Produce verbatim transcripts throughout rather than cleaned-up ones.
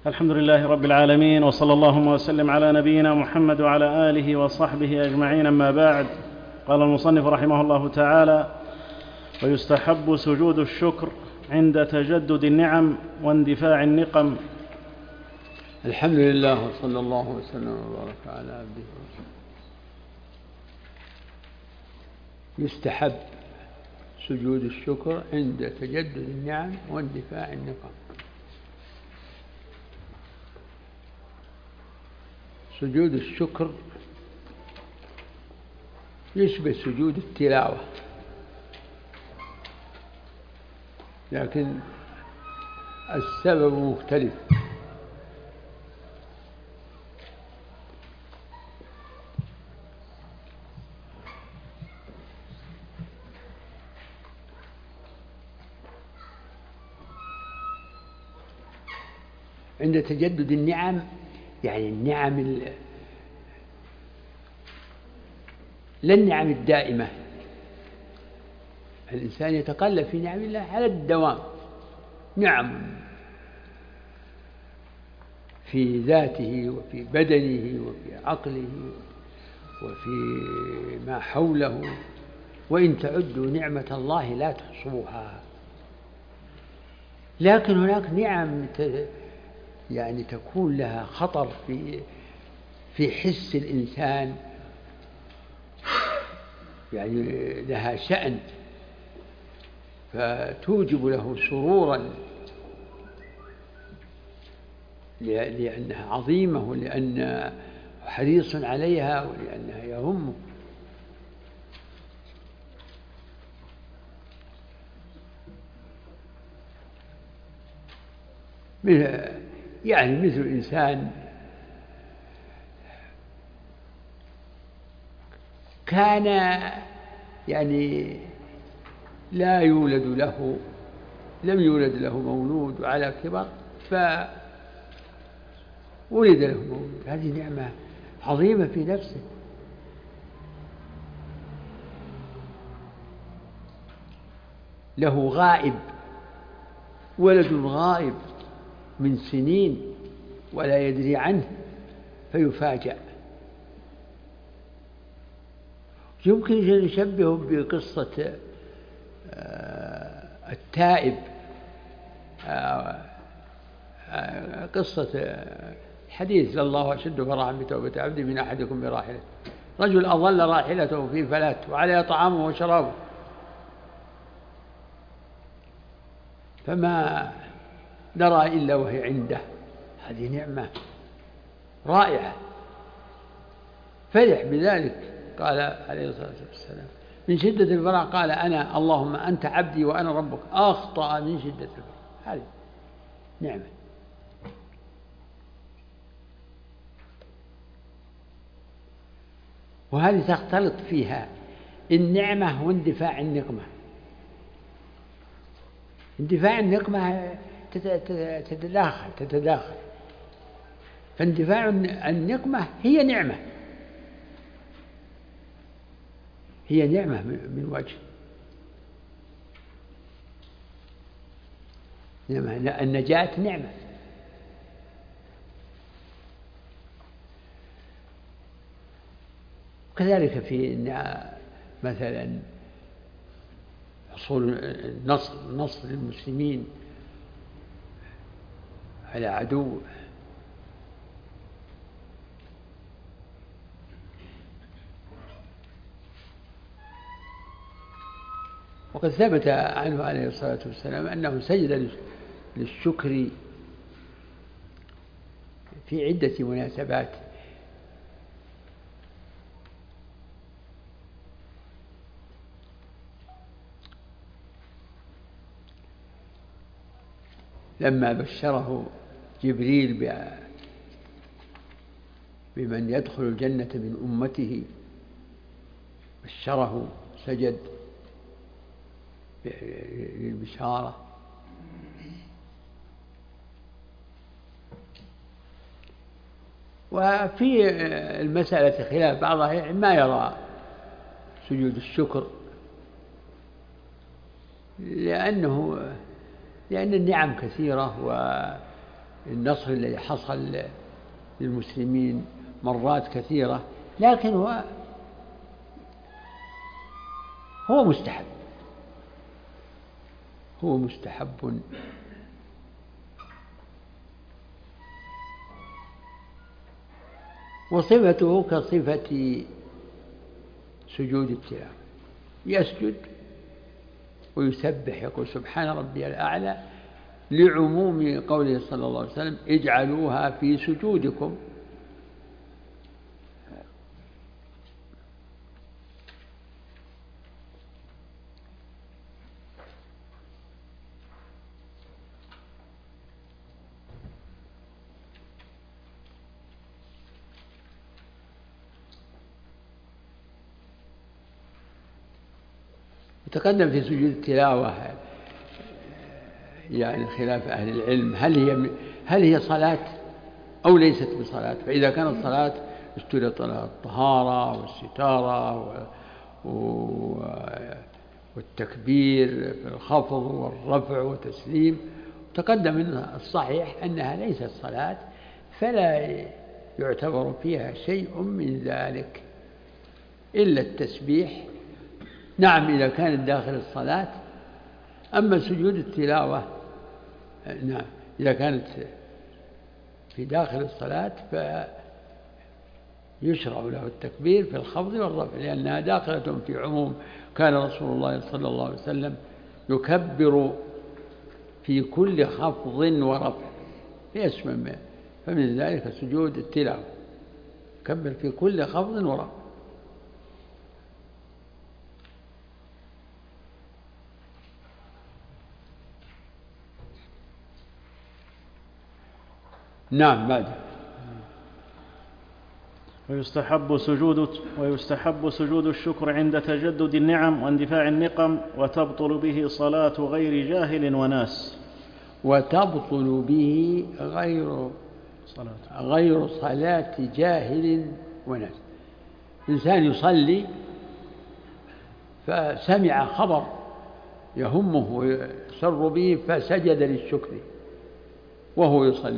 الحمد لله رب العالمين، وصلى اللهم وسلم على نبينا محمد وعلى آله وصحبه أجمعين. أما بعد، قال المصنف رحمه الله تعالى: ويستحب سجود الشكر عند تجدد النعم واندفاع النقم. الحمد لله، وصلى الله وسلم وبارك على عبده ورسوله. يستحب سجود الشكر عند تجدد النعم واندفاع النقم. سجود الشكر يشبه سجود التلاوة، لكن السبب مختلف. عند تجدد النعم يعني النعم لا النعم الدائمة. الإنسان يتقلب في نعم الله على الدوام، نعم في ذاته وفي بدنه وفي عقله وفي ما حوله، وإن تعدوا نعمة الله لا تحصوها. لكن هناك نعم يعني تكون لها خطر في في حس الإنسان، يعني لها شأن، فتوجب له سرورا لأنها عظيمة ولأنه حريص عليها ولأنها يهمه. يعني مثل إنسان كان يعني لا يولد له لم يولد له مولود وعلى كبر فولد له مولود، هذه نعمة عظيمة في نفسه. له غائب، ولد غائب من سنين ولا يدري عنه فيفاجأ. يمكن أن نشبهه بقصة التائب، قصة حديث: الله أشد فرحا بتوبة عبد من أحدكم براحلته، رجل أضل راحلته في فلاة وعليها طعامه وشرابه فما درى إلا وهي عنده. هذه نعمة رائعة، فرح بذلك. قال عليه الصلاة والسلام من شدة الفرح قال: أنا اللهم أنت عبدي وأنا ربك، أخطأ من شدة الفرح. هذه نعمة. وهذه تختلط فيها النعمة واندفاع النقمة. اندفاع النقمة تتداخل تتداخل فاندفاع النقمة هي نعمة، هي نعمة من وجه. نعمة النجاة نعمة. كذلك في مثلا حصول النصر نصر للمسلمين على عدو، وقد ثبت عنه عليه الصلاة والسلام أنه سجد للشكر في عدة مناسبات. لما بشره جبريل بمن يدخل الجنة من أمته بشره، سجد للبشارة. وفي المسألة خلاف، بعضها ما يرى سجود الشكر لأنه لأن النعم كثيرة النصر الذي حصل للمسلمين مرات كثيرة، لكن هو هو مستحب هو مستحب وصفته كصفة سجود التلاوة، يسجد ويسبح يقول سبحان ربي الأعلى، لعموم قوله صلى الله عليه وسلم اجعلوها في سجودكم. تقدم في سجود التلاوة يعني خلاف أهل العلم، هل هي هل هي صلاة أو ليست بصلاة؟ فإذا كانت صلاة اشترط لها الطهارة والستارة والتكبير في الخفض والرفع والتسليم. تقدم من الصحيح أنها ليست صلاة، فلا يعتبر فيها شيء من ذلك إلا التسبيح. نعم إذا كانت داخل الصلاة. أما سجود التلاوة نعم إذا كانت في داخل الصلاة فيشرع له التكبير في الخفض والرفع، لأنها داخلة في عموم كان رسول الله صلى الله عليه وسلم يكبر في كل خفض ورفع يشمل، فمن ذلك سجود التلاوة يكبر في كل خفض ورفع. نعم بعد. ويستحب سجود ويستحب سجود الشكر عند تجدد النعم واندفاع النقم، وتبطل به صلاة غير جاهل وناس. وتبطل به غير صلاة غير صلاة جاهل وناس. إنسان يصلي فسمع خبر يهمه ويسر به فسجد للشكر وهو يصلي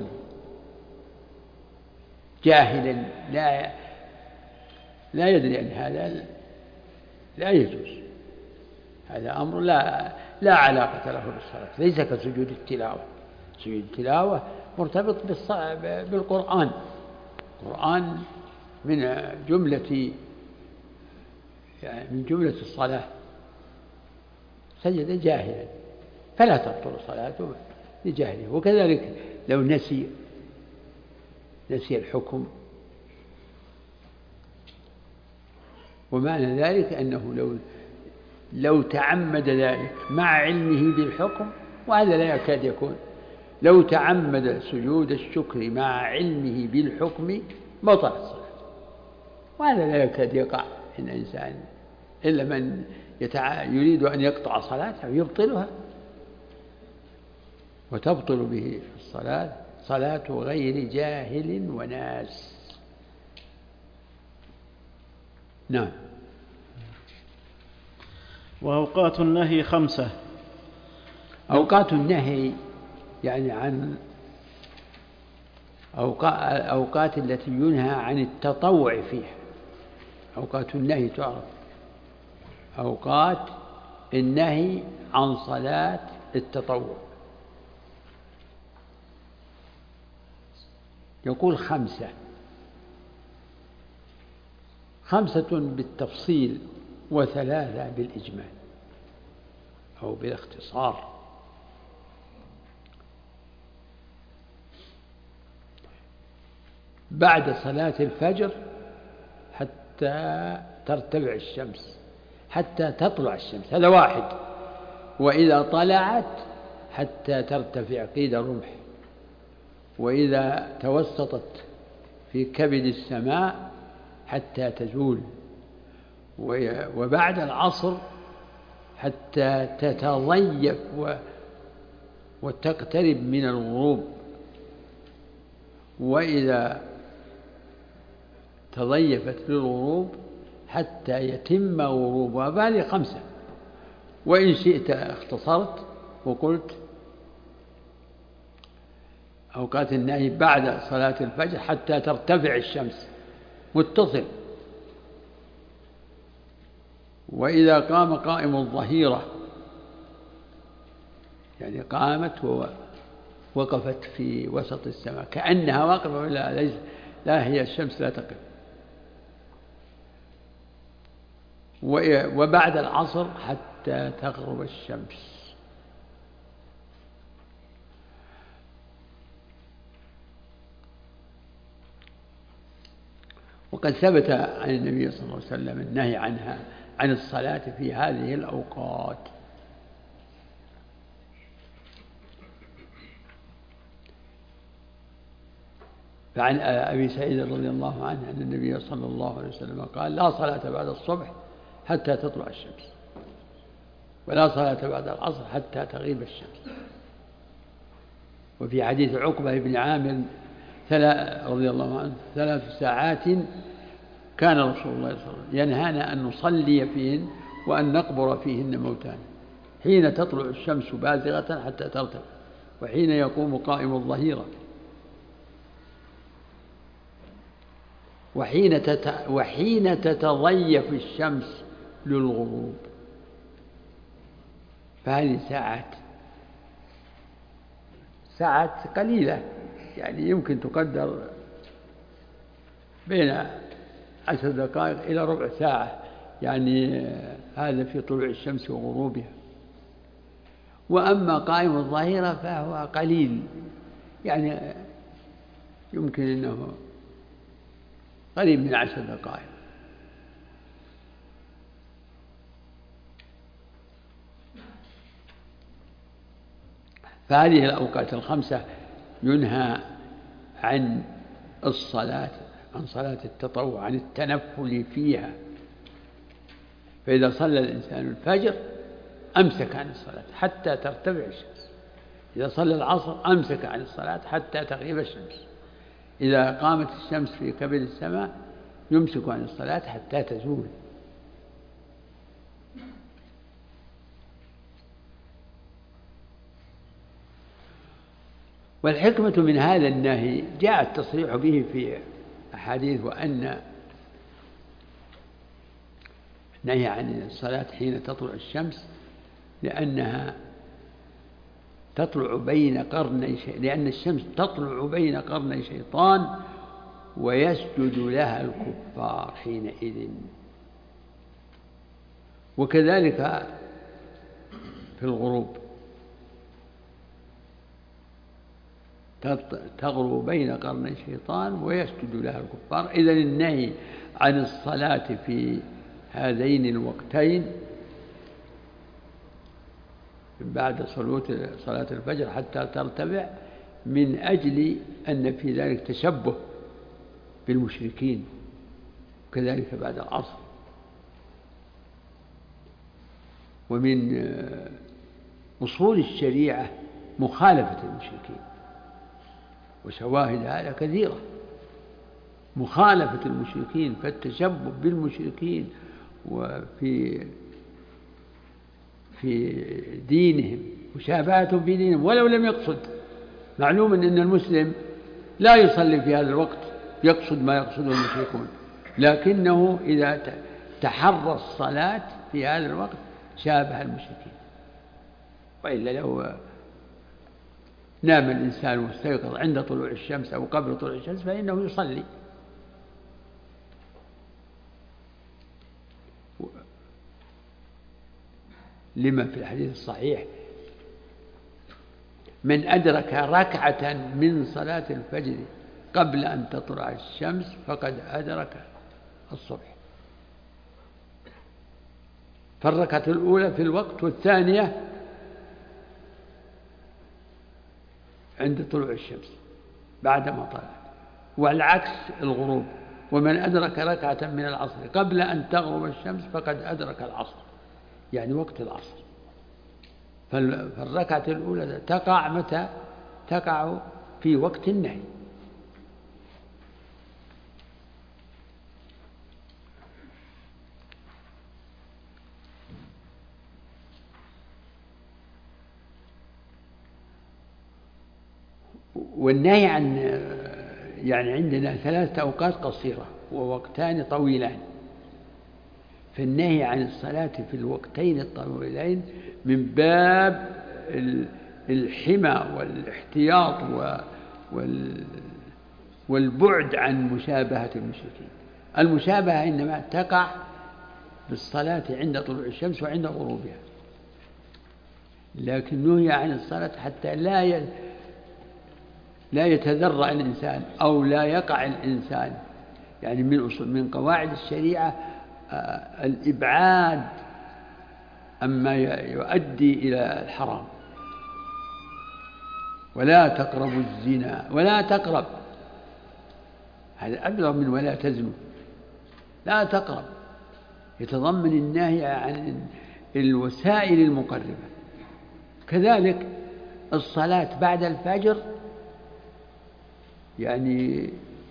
جاهلا لا لا يدري أن هذا لا يجوز، هذا أمر لا لا علاقة له بالصلاة، ليس كسجود التلاوة. سجود التلاوة مرتبط بالقرآن، القرآن من جملة يعني من جملة الصلاة، سجد جاهلا فلا تبطل صلاته لجهله. وكذلك لو نسي نسي الحكم، ومعنى ذلك أنه لو لو تعمد ذلك مع علمه بالحكم، وهذا لا يكاد يكون، لو تعمد سجود الشكر مع علمه بالحكم بطل الصلاة، وهذا لا يكاد يقع إن إنسان إلا من يتع... يريد أن يقطع صلاته يبطلها. وتبطل به الصلاة صلاة غير جاهل وناس. نعم. وأوقات النهي خمسة. أوقات النهي يعني عن أوقات التي ينهى عن التطوع فيها. أوقات النهي تعرف أوقات النهي عن صلاة التطوع، يقول خمسة خمسة بالتفصيل وثلاثة بالإجمال أو بالاختصار. بعد صلاة الفجر حتى ترتفع الشمس، حتى تطلع الشمس، هذا واحد. وإذا طلعت حتى ترتفع قيد الرمح، وإذا توسطت في كبد السماء حتى تزول، وبعد العصر حتى تتضيف وتقترب من الغروب، وإذا تضيفت للغروب حتى يتم غروبها. فهذه خمسة. وإن شئت اختصرت وقلت أوقات النهي بعد صلاة الفجر حتى ترتفع الشمس، متصل. وإذا قام قائم الظهيرة، يعني قامت ووقفت في وسط السماء كأنها واقفة، ولا ليس، لا، هي الشمس لا تقف. وبعد العصر حتى تغرب الشمس. وقد ثبت عن النبي صلى الله عليه وسلم النهي عنها عن الصلاة في هذه الأوقات. فعن أبي سعيد رضي الله عنه أن النبي صلى الله عليه وسلم قال: لا صلاة بعد الصبح حتى تطلع الشمس، ولا صلاة بعد العصر حتى تغيب الشمس. وفي حديث عقبة بن عامر رضي الله عنه: ثلاث ساعات كان رسول الله صلى الله عليه وسلم ينهانا أن نصلي فيهن وأن نقبر فيهن موتانا: حين تطلع الشمس بازغة حتى ترتفع، وحين يقوم قائم الظهيرة، وحين, تت... وحين تتضيف الشمس للغروب. فهذه ساعات ساعات قليلة، يعني يمكن تقدر بين عشر دقائق إلى ربع ساعة، يعني هذا في طلوع الشمس وغروبها. وأما قائم الظهيرة فهو قليل، يعني يمكن أنه قريب من عشر دقائق. فهذه الأوقات الخمسة ينهى عن الصلاة، عن صلاة التطوع، عن التنفل فيها. فإذا صلى الإنسان الفجر أمسك عن الصلاة حتى ترتفع الشمس، إذا صلى العصر أمسك عن الصلاة حتى تغيب الشمس، إذا قامت الشمس في كبد السماء يمسك عن الصلاة حتى تزول. والحكمة من هذا النهي جاء التصريح به في أحاديث، وأن نهي عن الصلاة حين تطلع الشمس لأنها تطلع بين قرني شيء، لأن الشمس تطلع بين قرني شيطان ويسجد لها الكفار حينئذ. وكذلك في الغروب تغرب بين قرني شيطان ويسجد لها الكفار. إذن النهي عن الصلاة في هذين الوقتين بعد صلاة الفجر حتى ترتفع من أجل أن في ذلك تشبه بالمشركين، وكذلك بعد العصر. ومن أصول الشريعة مخالفة المشركين، وشواهد هذا كثيرة. مخالفة المشركين، فالتشبه بالمشركين وفي في دينهم، مشابهتهم في دينهم ولو لم يقصد. معلوم أن المسلم لا يصلي في هذا الوقت يقصد ما يقصده المشركون، لكنه إذا تحرى الصلاة في هذا الوقت شابه المشركين. وإلا لو نام الإنسان واستيقظ عند طلوع الشمس أو قبل طلوع الشمس فإنه يصلي. لما في الحديث الصحيح: من أدرك ركعة من صلاة الفجر قبل أن تطلع الشمس فقد أدرك الصبح. فالركعة الأولى في الوقت، والثانية عند طلوع الشمس بعدما طلعت، والعكس الغروب. ومن أدرك ركعة من العصر قبل أن تغرب الشمس فقد أدرك العصر، يعني وقت العصر. فالركعة الأولى تقع متى؟ تقع في وقت النهي. والنهي عن يعني عندنا ثلاثة أوقات قصيرة ووقتان طويلان، فالنهي عن الصلاة في الوقتين الطويلين من باب الحمى والاحتياط والبعد عن مشابهة المشركين. المشابهة إنما تقع بالصلاة عند طلوع الشمس وعند غروبها، لكن نهي عن الصلاة حتى لا لا يتذرع الإنسان أو لا يقع الإنسان. يعني من أصول من قواعد الشريعة الإبعاد أما يؤدي إلى الحرام. ولا تقربوا الزنا، ولا تقرب، هذا أبلغ من ولا تزنوا. لا تقرب يتضمن النهي عن الوسائل المقربة. كذلك الصلاة بعد الفجر يعني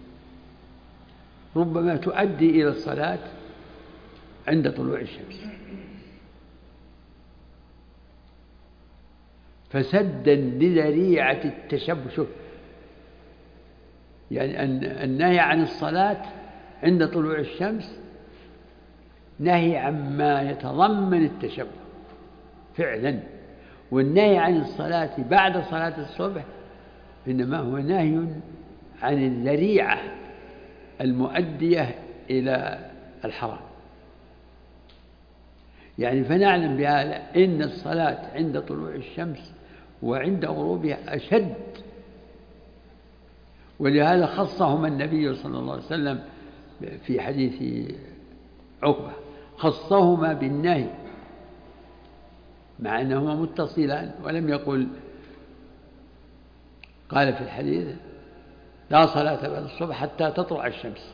ربما تؤدي إلى الصلاة عند طلوع الشمس، فسدا لذريعة التشبث. يعني أن النهي عن الصلاة عند طلوع الشمس نهي عما يتضمن التشبه فعلا، والنهي عن الصلاة بعد صلاة الصبح إنما هو نهي عن الذريعة المؤدية إلى الحرام. يعني فنعلم بهذا إن الصلاة عند طلوع الشمس وعند غروبها أشد، ولهذا خصهما النبي صلى الله عليه وسلم في حديث عقبة، خصهما بالنهي مع أنهما متصلان، ولم يقل. قال في الحديث لا صلاة بعد الصبح حتى تطلع الشمس،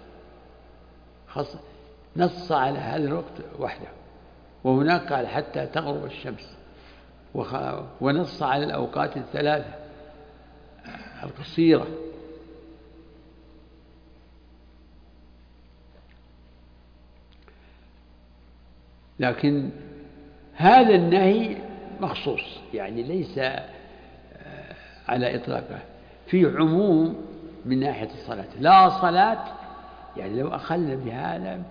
نص على هذا الوقت وحده، وهناك قال حتى تغرب الشمس، ونص على الأوقات الثلاثة القصيرة. لكن هذا النهي مخصوص، يعني ليس على إطلاقه، في عموم من ناحية الصلاة. لا صلاة، يعني لو أخذنا بهذا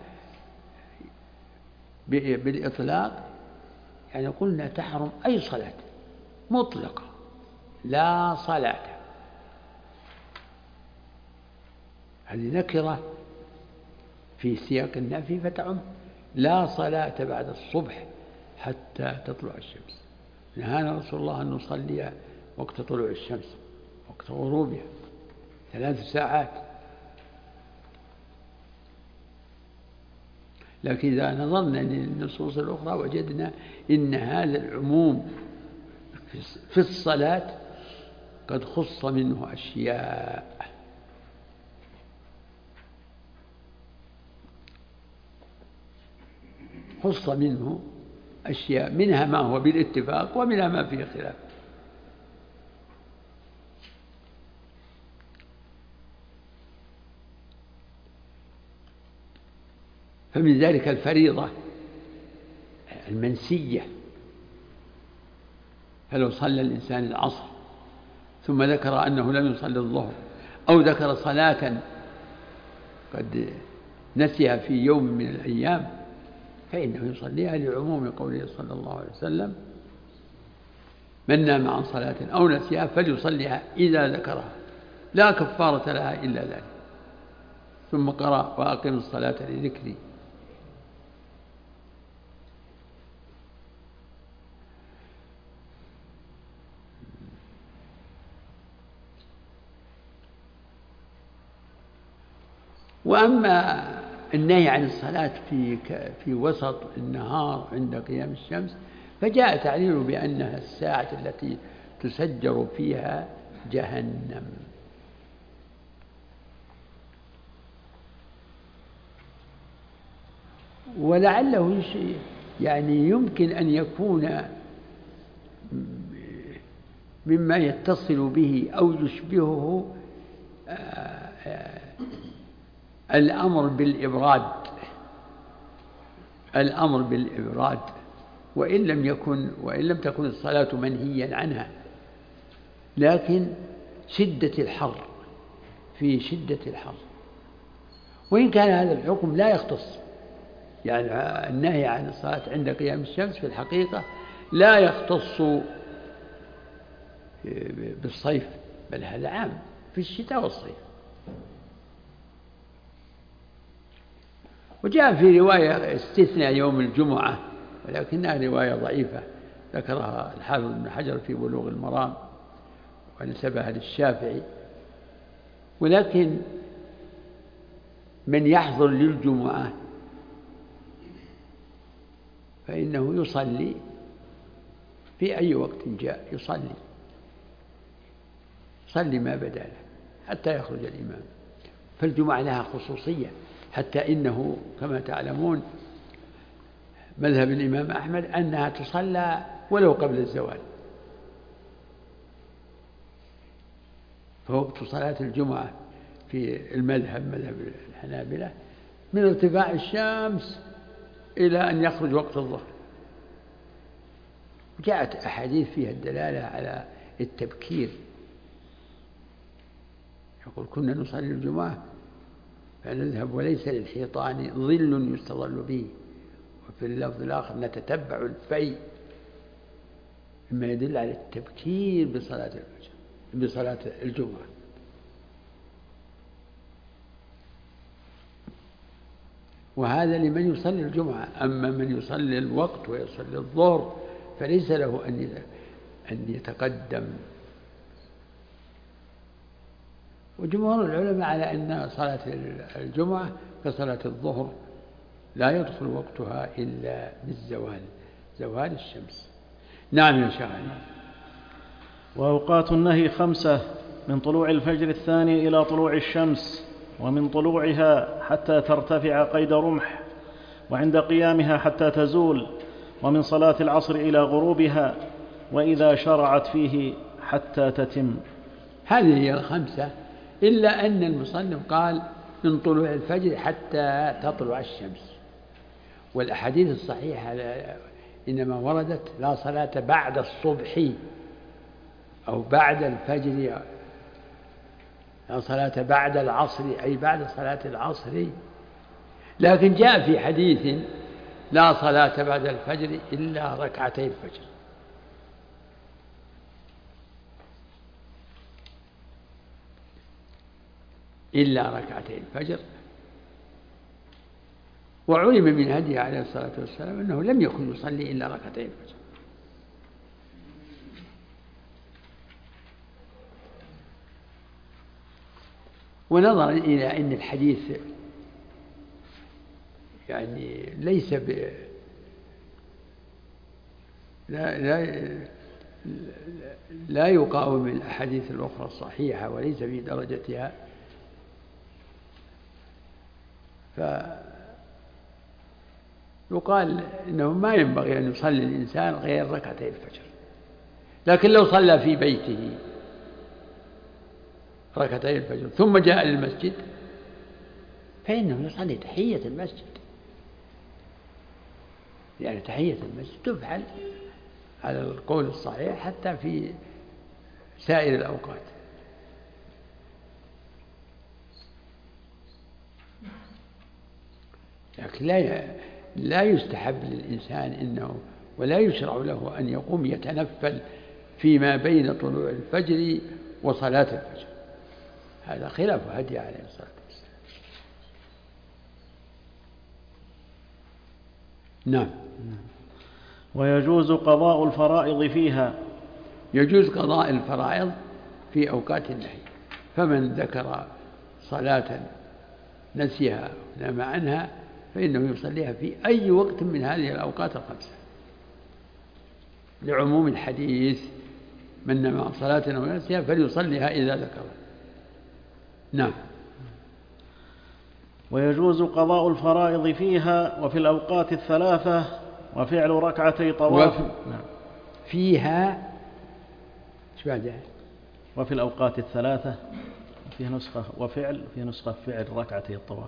بالإطلاق يعني قلنا تحرم أي صلاة مطلقة، لا صلاة. هذه نكرة في سياق النفي فتعم. لا صلاة بعد الصبح حتى تطلع الشمس. نهانا رسول الله أن نصلي وقت طلوع الشمس وقت غروبها ثلاث ساعات. لكن إذا نظرنا للنصوص الأخرى وجدنا إن هذا العموم في الصلاة قد خص منه أشياء. خص منه أشياء، منها ما هو بالاتفاق ومنها ما فيه خلاف. فمن ذلك الفريضة المنسية، فلو صلى الإنسان العصر ثم ذكر أنه لم يصلي الظهر، أو ذكر صلاة قد نسيها في يوم من الأيام، فإنه يصليها لعموم قوله صلى الله عليه وسلم من نام عن صلاة أو نسيها فليصليها إذا ذكرها لا كفارة لها إلا ذلك. ثم قرأ وأقم الصلاة لذكري. وأما النهي عن الصلاة في في وسط النهار عند قيام الشمس فجاء تعليله بأنها الساعة التي تسجر فيها جهنم. ولعله يعني يمكن أن يكون مما يتصل به أو يشبهه الأمر بالإبراد الأمر بالإبراد وإن لم يكن وإن لم تكن الصلاة منهيا عنها، لكن شدة الحر، في شدة الحر. وإن كان هذا الحكم لا يختص، يعني النهي عن الصلاة عند قيام الشمس في الحقيقة لا يختص بالصيف، بل هذا عام في الشتاء والصيف. وجاء في رواية استثناء يوم الجمعة، ولكنها رواية ضعيفة ذكرها الحافظ ابن حجر في بلوغ المرام ونسبها للشافعي. ولكن من يحضر للجمعة فإنه يصلي في أي وقت جاء، يصلي يصلي ما بدا له حتى يخرج الإمام. فالجمعة لها خصوصية، حتى إنه كما تعلمون مذهب الإمام أحمد أنها تصلى ولو قبل الزوال. فوقت صلاة الجمعة في المذهب مذهب الحنابلة من ارتفاع الشمس إلى أن يخرج وقت الظهر. جاءت أحاديث فيها الدلالة على التبكير، يقول كنا نصلي الجمعة فنذهب وليس للحيطان ظل يستظل به. وفي اللفظ الآخر نتتبع الفي، مما يدل على التبكير بصلاة الفجر بصلاة الجمعة. وهذا لمن يصلي الجمعة. أما من يصلي الوقت ويصلي الظهر فليس له أن يتقدم. وجمهور العلماء على أن صلاة الجمعة كصلاة الظهر لا يدخل وقتها إلا بالزوال، زوال الشمس. نعم يا شيخ. وأوقات النهي خمسة: من طلوع الفجر الثاني إلى طلوع الشمس، ومن طلوعها حتى ترتفع قيد رمح، وعند قيامها حتى تزول، ومن صلاة العصر إلى غروبها، وإذا شرعت فيه حتى تتم. هذه هي الخمسة، إلا أن المصنف قال من طلوع الفجر حتى تطلع الشمس. والأحاديث الصحيحة إنما وردت لا صلاة بعد الصبح أو بعد الفجر، لا صلاة بعد العصر أي بعد صلاة العصر. لكن جاء في حديث لا صلاة بعد الفجر إلا ركعتي الفجر. إلا ركعتي الفجر. وعلم من هديه عليه الصلاة والسلام أنه لم يكن يصلي إلا ركعتي الفجر. ونظرا إلى أن الحديث يعني ليس ب لا, لا, لا يقاوم الأحاديث الأخرى الصحيحة وليس في درجتها، فيقال إنه ما ينبغي أن يصلي الإنسان غير ركعتي الفجر. لكن لو صلى في بيته ركعتي الفجر ثم جاء للمسجد فإنه يصلي تحية المسجد، يعني تحية المسجد تفعل على القول الصحيح حتى في سائر الأوقات. لكن لا لا يستحب للإنسان إنه ولا يشرع له أن يقوم يتنفل فيما بين طلوع الفجر وصلاة الفجر، هذا خلاف هدي عليه الصلاة والسلام. نعم. ويجوز قضاء الفرائض فيها. يجوز قضاء الفرائض في أوقات النهي. فمن ذكر صلاة نسيها ونام عنها فإنه يصليها في أي وقت من هذه الأوقات الخمسة، لعموم الحديث من نام عن صلاة أو نسيها فليصليها إذا ذكرها. نعم. ويجوز قضاء الفرائض فيها وفي الأوقات الثلاثة وفعل ركعتي طواف. نعم. فيها ايش بعدها؟ وفي الأوقات الثلاثة فيه نسخة وفعل فيه نسخة فعل ركعتي الطواف.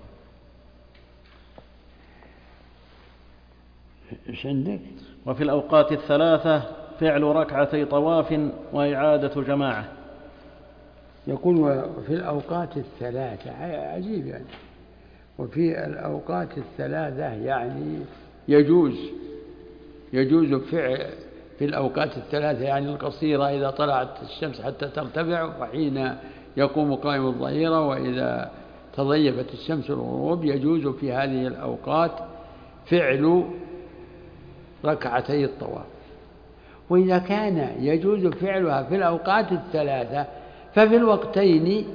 ايش عندك؟ وفي الأوقات الثلاثة فعل ركعتي طواف وإعادة جماعة. يقول وفي الأوقات الثلاثة، عجيب يعني، وفي الأوقات الثلاثة يعني يجوز يجوز فعل في الأوقات الثلاثة يعني القصيرة إذا طلعت الشمس حتى ترتفع وحين يقوم قائم الظهيرة، وإذا تضيفت الشمس الغروب يجوز في هذه الأوقات فعل ركعتي الطواف. وإذا كان يجوز فعلها في الأوقات الثلاثة ففي الوقتين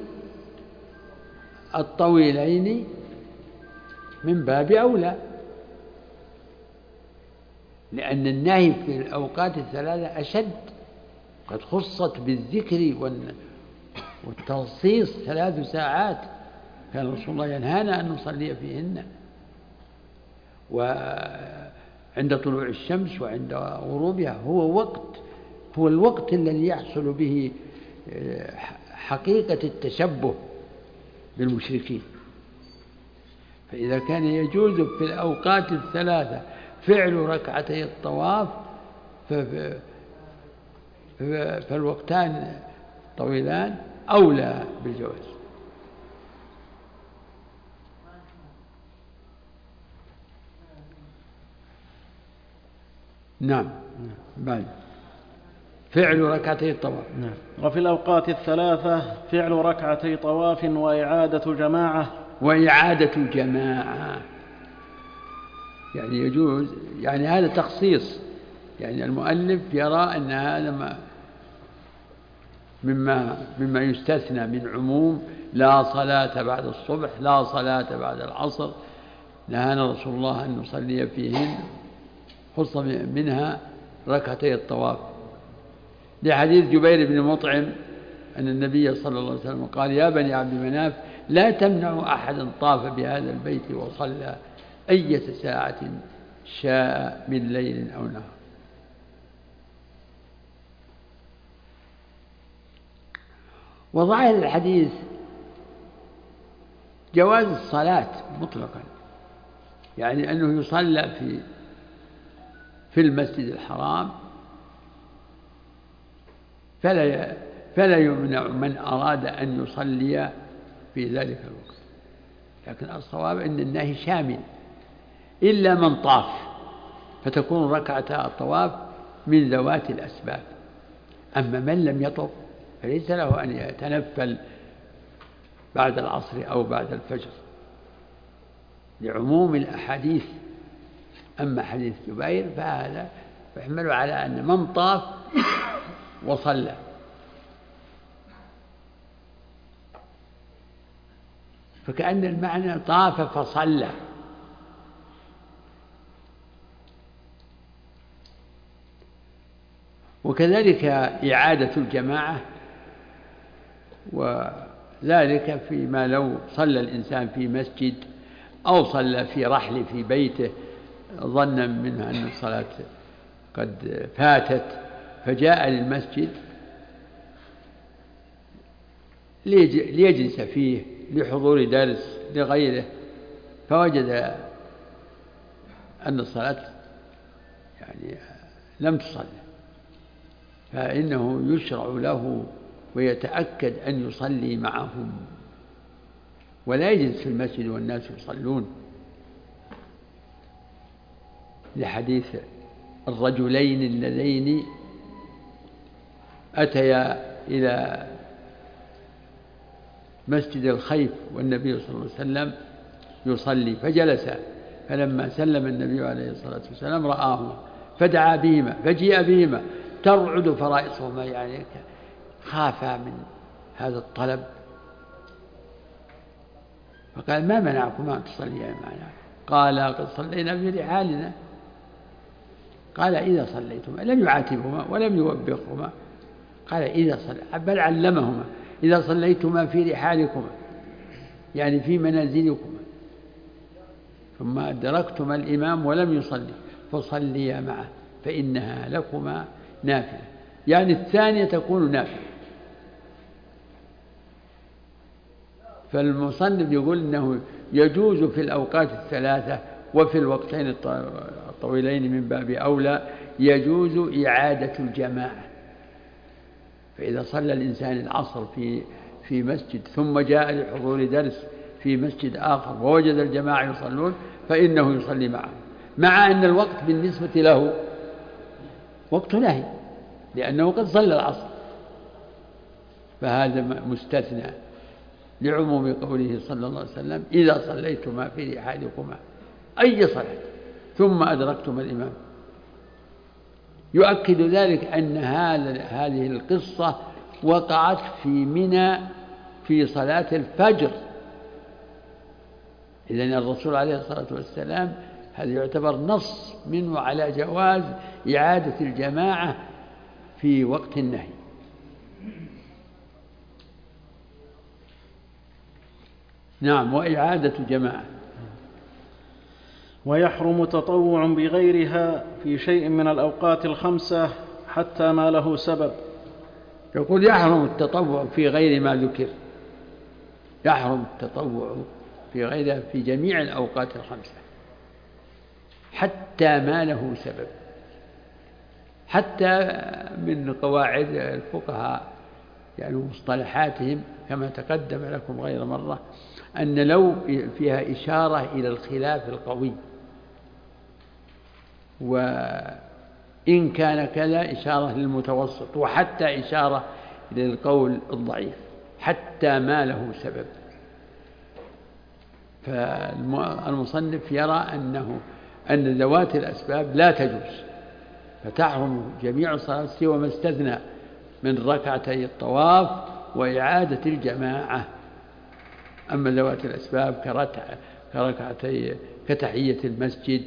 الطويلين من باب أولى، لأن النهي في الأوقات الثلاثة أشد، قد خصت بالذكر والتخصيص ثلاث ساعات، كان رسول الله ينهانا أن نصلي فيهن، وعند طلوع الشمس وعند غروبها هو وقت هو الوقت الذي يحصل به حقيقة التشبه بالمشركين. فإذا كان يجوز في الأوقات الثلاثة فعل ركعتي الطواف فالوقتان طويلان أولى بالجواز. نعم. بعد فعل ركعتي الطواف. نعم. وفي الأوقات الثلاثة فعل ركعتي طواف وإعادة جماعة. وإعادة جماعة يعني يجوز، يعني هذا تخصيص، يعني المؤلف يرى أن هذا مما مما يستثنى من عموم لا صلاة بعد الصبح، لا صلاة بعد العصر، نهانا رسول الله أن نصلي فيهن، خص منها ركعتي الطواف، لحديث جبير بن مطعم أن النبي صلى الله عليه وسلم قال يا بني عبد مناف لا تمنعوا أحدا طاف بهذا البيت وصلى أية ساعة شاء من ليل أو نهار. وظاهر الحديث جواز الصلاة مطلقا، يعني أنه يصلى في في المسجد الحرام، فلا فلا يمنع من أراد أن يصلي في ذلك الوقت، لكن الصواب أن النهي شامل إلا من طاف، فتكون ركعتا الطواف من ذوات الأسباب. أما من لم يطف فليس له أن يتنفل بعد العصر أو بعد الفجر لعموم الأحاديث. أما حديث جبير فهذا يحمل على أن من طاف وصلى. فكأن المعنى طاف فصلى. وكذلك إعادة الجماعة، وذلك فيما لو صلى الإنسان في مسجد أو صلى في رحل في بيته ظنا منه أن الصلاة قد فاتت فجاء للمسجد ليجلس فيه لحضور درس لغيره، فوجد أن الصلاة يعني لم تصل، فإنه يشرع له ويتأكد أن يصلي معهم ولا يجلس في المسجد والناس يصلون، لحديث الرجلين اللذين أتيا إلى مسجد الخيف والنبي صلى الله عليه وسلم يصلي فجلس، فلما سلم النبي عليه الصلاة والسلام رآهما فدعا بهما فجيء بهما ترعد فرائصهما، يعني خافا من هذا الطلب، فقال ما منعكما أن تصليا معنا؟ قال قد صلينا في رحالنا. قال إذا صليتما، لم يعاتبهما ولم يوبخهما، قال إذا صلى بل علمهما إذا صليتما في رحالكما يعني في منازلكما ثم أدركتما الإمام ولم يصلي فصليا معه فإنها لكما نافلة، يعني الثانية تكون نافلة. فالمصنف يقول إنه يجوز في الأوقات الثلاثة وفي الوقتين الطويلين من باب أولى يجوز إعادة الجماعة. فإذا صلى الإنسان العصر في في مسجد ثم جاء لحضور درس في مسجد آخر ووجد الجماعة يصلون فإنه يصلي معهم، مع أن الوقت بالنسبة له وقت نهي لأنه قد صلى العصر، فهذا مستثنى لعموم قوله صلى الله عليه وسلم: إذا صليتما في رحالكما أي صلاة ثم أدركتما الإمام. يؤكد ذلك أن هذه القصة وقعت في منى في صلاة الفجر. إذن الرسول عليه الصلاة والسلام هذا يعتبر نص منه على جواز إعادة الجماعة في وقت النهي. نعم، وإعادة جماعة. ويحرم تطوع بغيرها في شيء من الأوقات الخمسة حتى ما له سبب. يقول يحرم التطوع في غير ما ذكر، يحرم التطوع في غيرها في جميع الأوقات الخمسة حتى ما له سبب. حتى من قواعد الفقهاء يعني مصطلحاتهم كما تقدم لكم غير مرة أن لو فيها إشارة إلى الخلاف القوي، وإن كان كذا إشارة للمتوسط، وحتى إشارة للقول الضعيف، حتى ما له سبب. فالمصنف يرى أنه أن ذوات الأسباب لا تجوز، فتحرم جميع الصلاة سوى ما استثنى من ركعتي الطواف وإعادة الجماعة. أما ذوات الأسباب كركعتي كتحية المسجد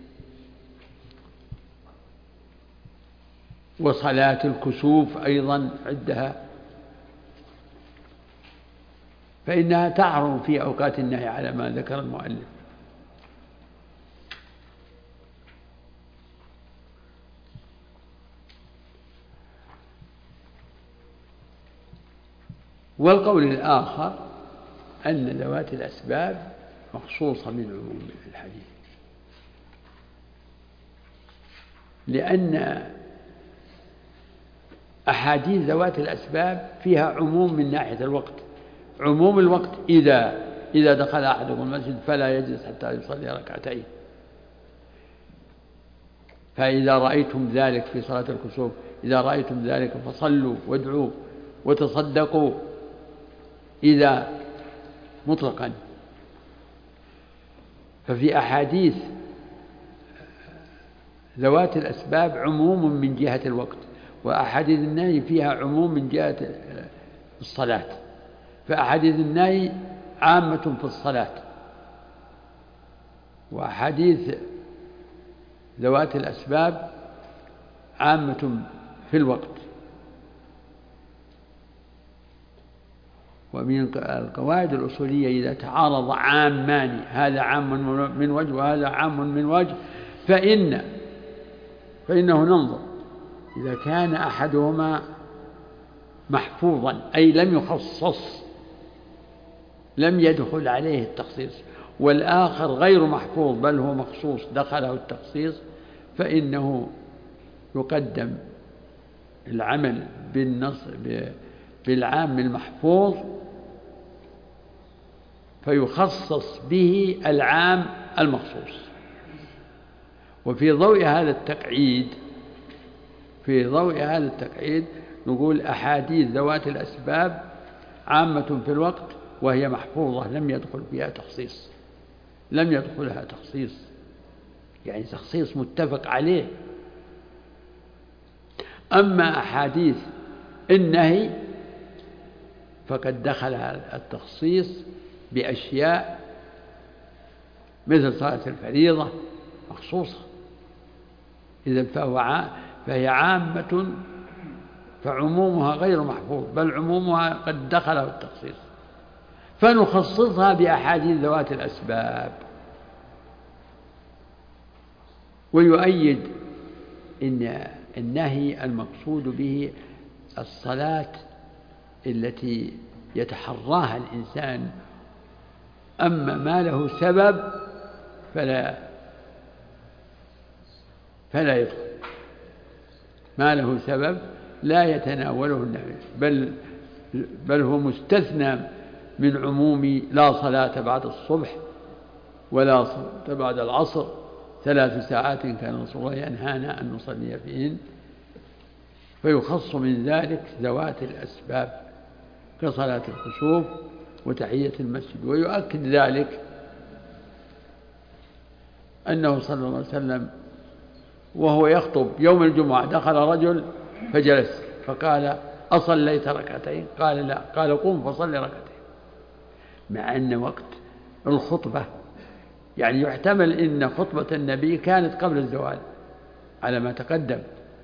وصلاة الكسوف أيضا عندها، فإنها تحرم في أوقات النهي على ما ذكر المؤلف. والقول الآخر أن ذوات الأسباب مخصوصة من عموم الحديث، لأن أحاديث ذوات الأسباب فيها عموم من ناحية الوقت. عموم الوقت إذا إذا دخل أحدكم المسجد فلا يجلس حتى يصلي ركعتين، فإذا رأيتم ذلك في صلاة الكسوف، إذا رأيتم ذلك فصلوا وادعوا وتصدقوا، إذا مطلقا. ففي أحاديث ذوات الأسباب عموم من جهة الوقت، وأحاديث النهي فيها عموم من جهة الصلاة. فأحاديث النهي عامة في الصلاة، وأحاديث ذوات الأسباب عامة في الوقت. ومن القواعد الأصولية إذا تعارض عامان، هذا عام من وجه وهذا عام من وجه، فإن فإنه ننظر إذا كان أحدهما محفوظا أي لم يخصص، لم يدخل عليه التخصيص، والآخر غير محفوظ بل هو مخصوص دخله التخصيص، فإنه يقدم العمل بالنص بالعام المحفوظ فيخصص به العام المخصوص. وفي ضوء هذا التقعيد في ضوء هذا التقعيد نقول أحاديث ذوات الأسباب عامة في الوقت وهي محفوظة لم يدخل فيها تخصيص، لم يدخلها تخصيص يعني تخصيص متفق عليه. أما أحاديث النهي فقد دخل التخصيص بأشياء مثل صلاة الفريضة مخصوصة، إذن فهو فهي عامة، فعمومها غير محفوظ بل عمومها قد دخله التخصيص، فنخصصها بأحاديث ذوات الأسباب. ويؤيد إن النهي المقصود به الصلاة التي يتحراها الإنسان، أما ما له سبب فلا فلا يدخل، ما له سبب لا يتناوله النهي، بل بل هو مستثنى من عموم لا صلاة بعد الصبح ولا صلاة بعد العصر، ثلاث ساعات كان رسول الله ينهانا أن نصلي فيهن، فيخص من ذلك ذوات الأسباب كصلاة الخسوف وتحية المسجد. ويؤكد ذلك أنه صلى الله عليه وسلم وهو يخطب يوم الجمعة دخل رجل فجلس فقال: أصليت ركعتين؟ قال: لا. قال: قم فصل ركعتين. مع أن وقت الخطبة يعني يحتمل أن خطبة النبي كانت قبل الزوال على ما تقدم،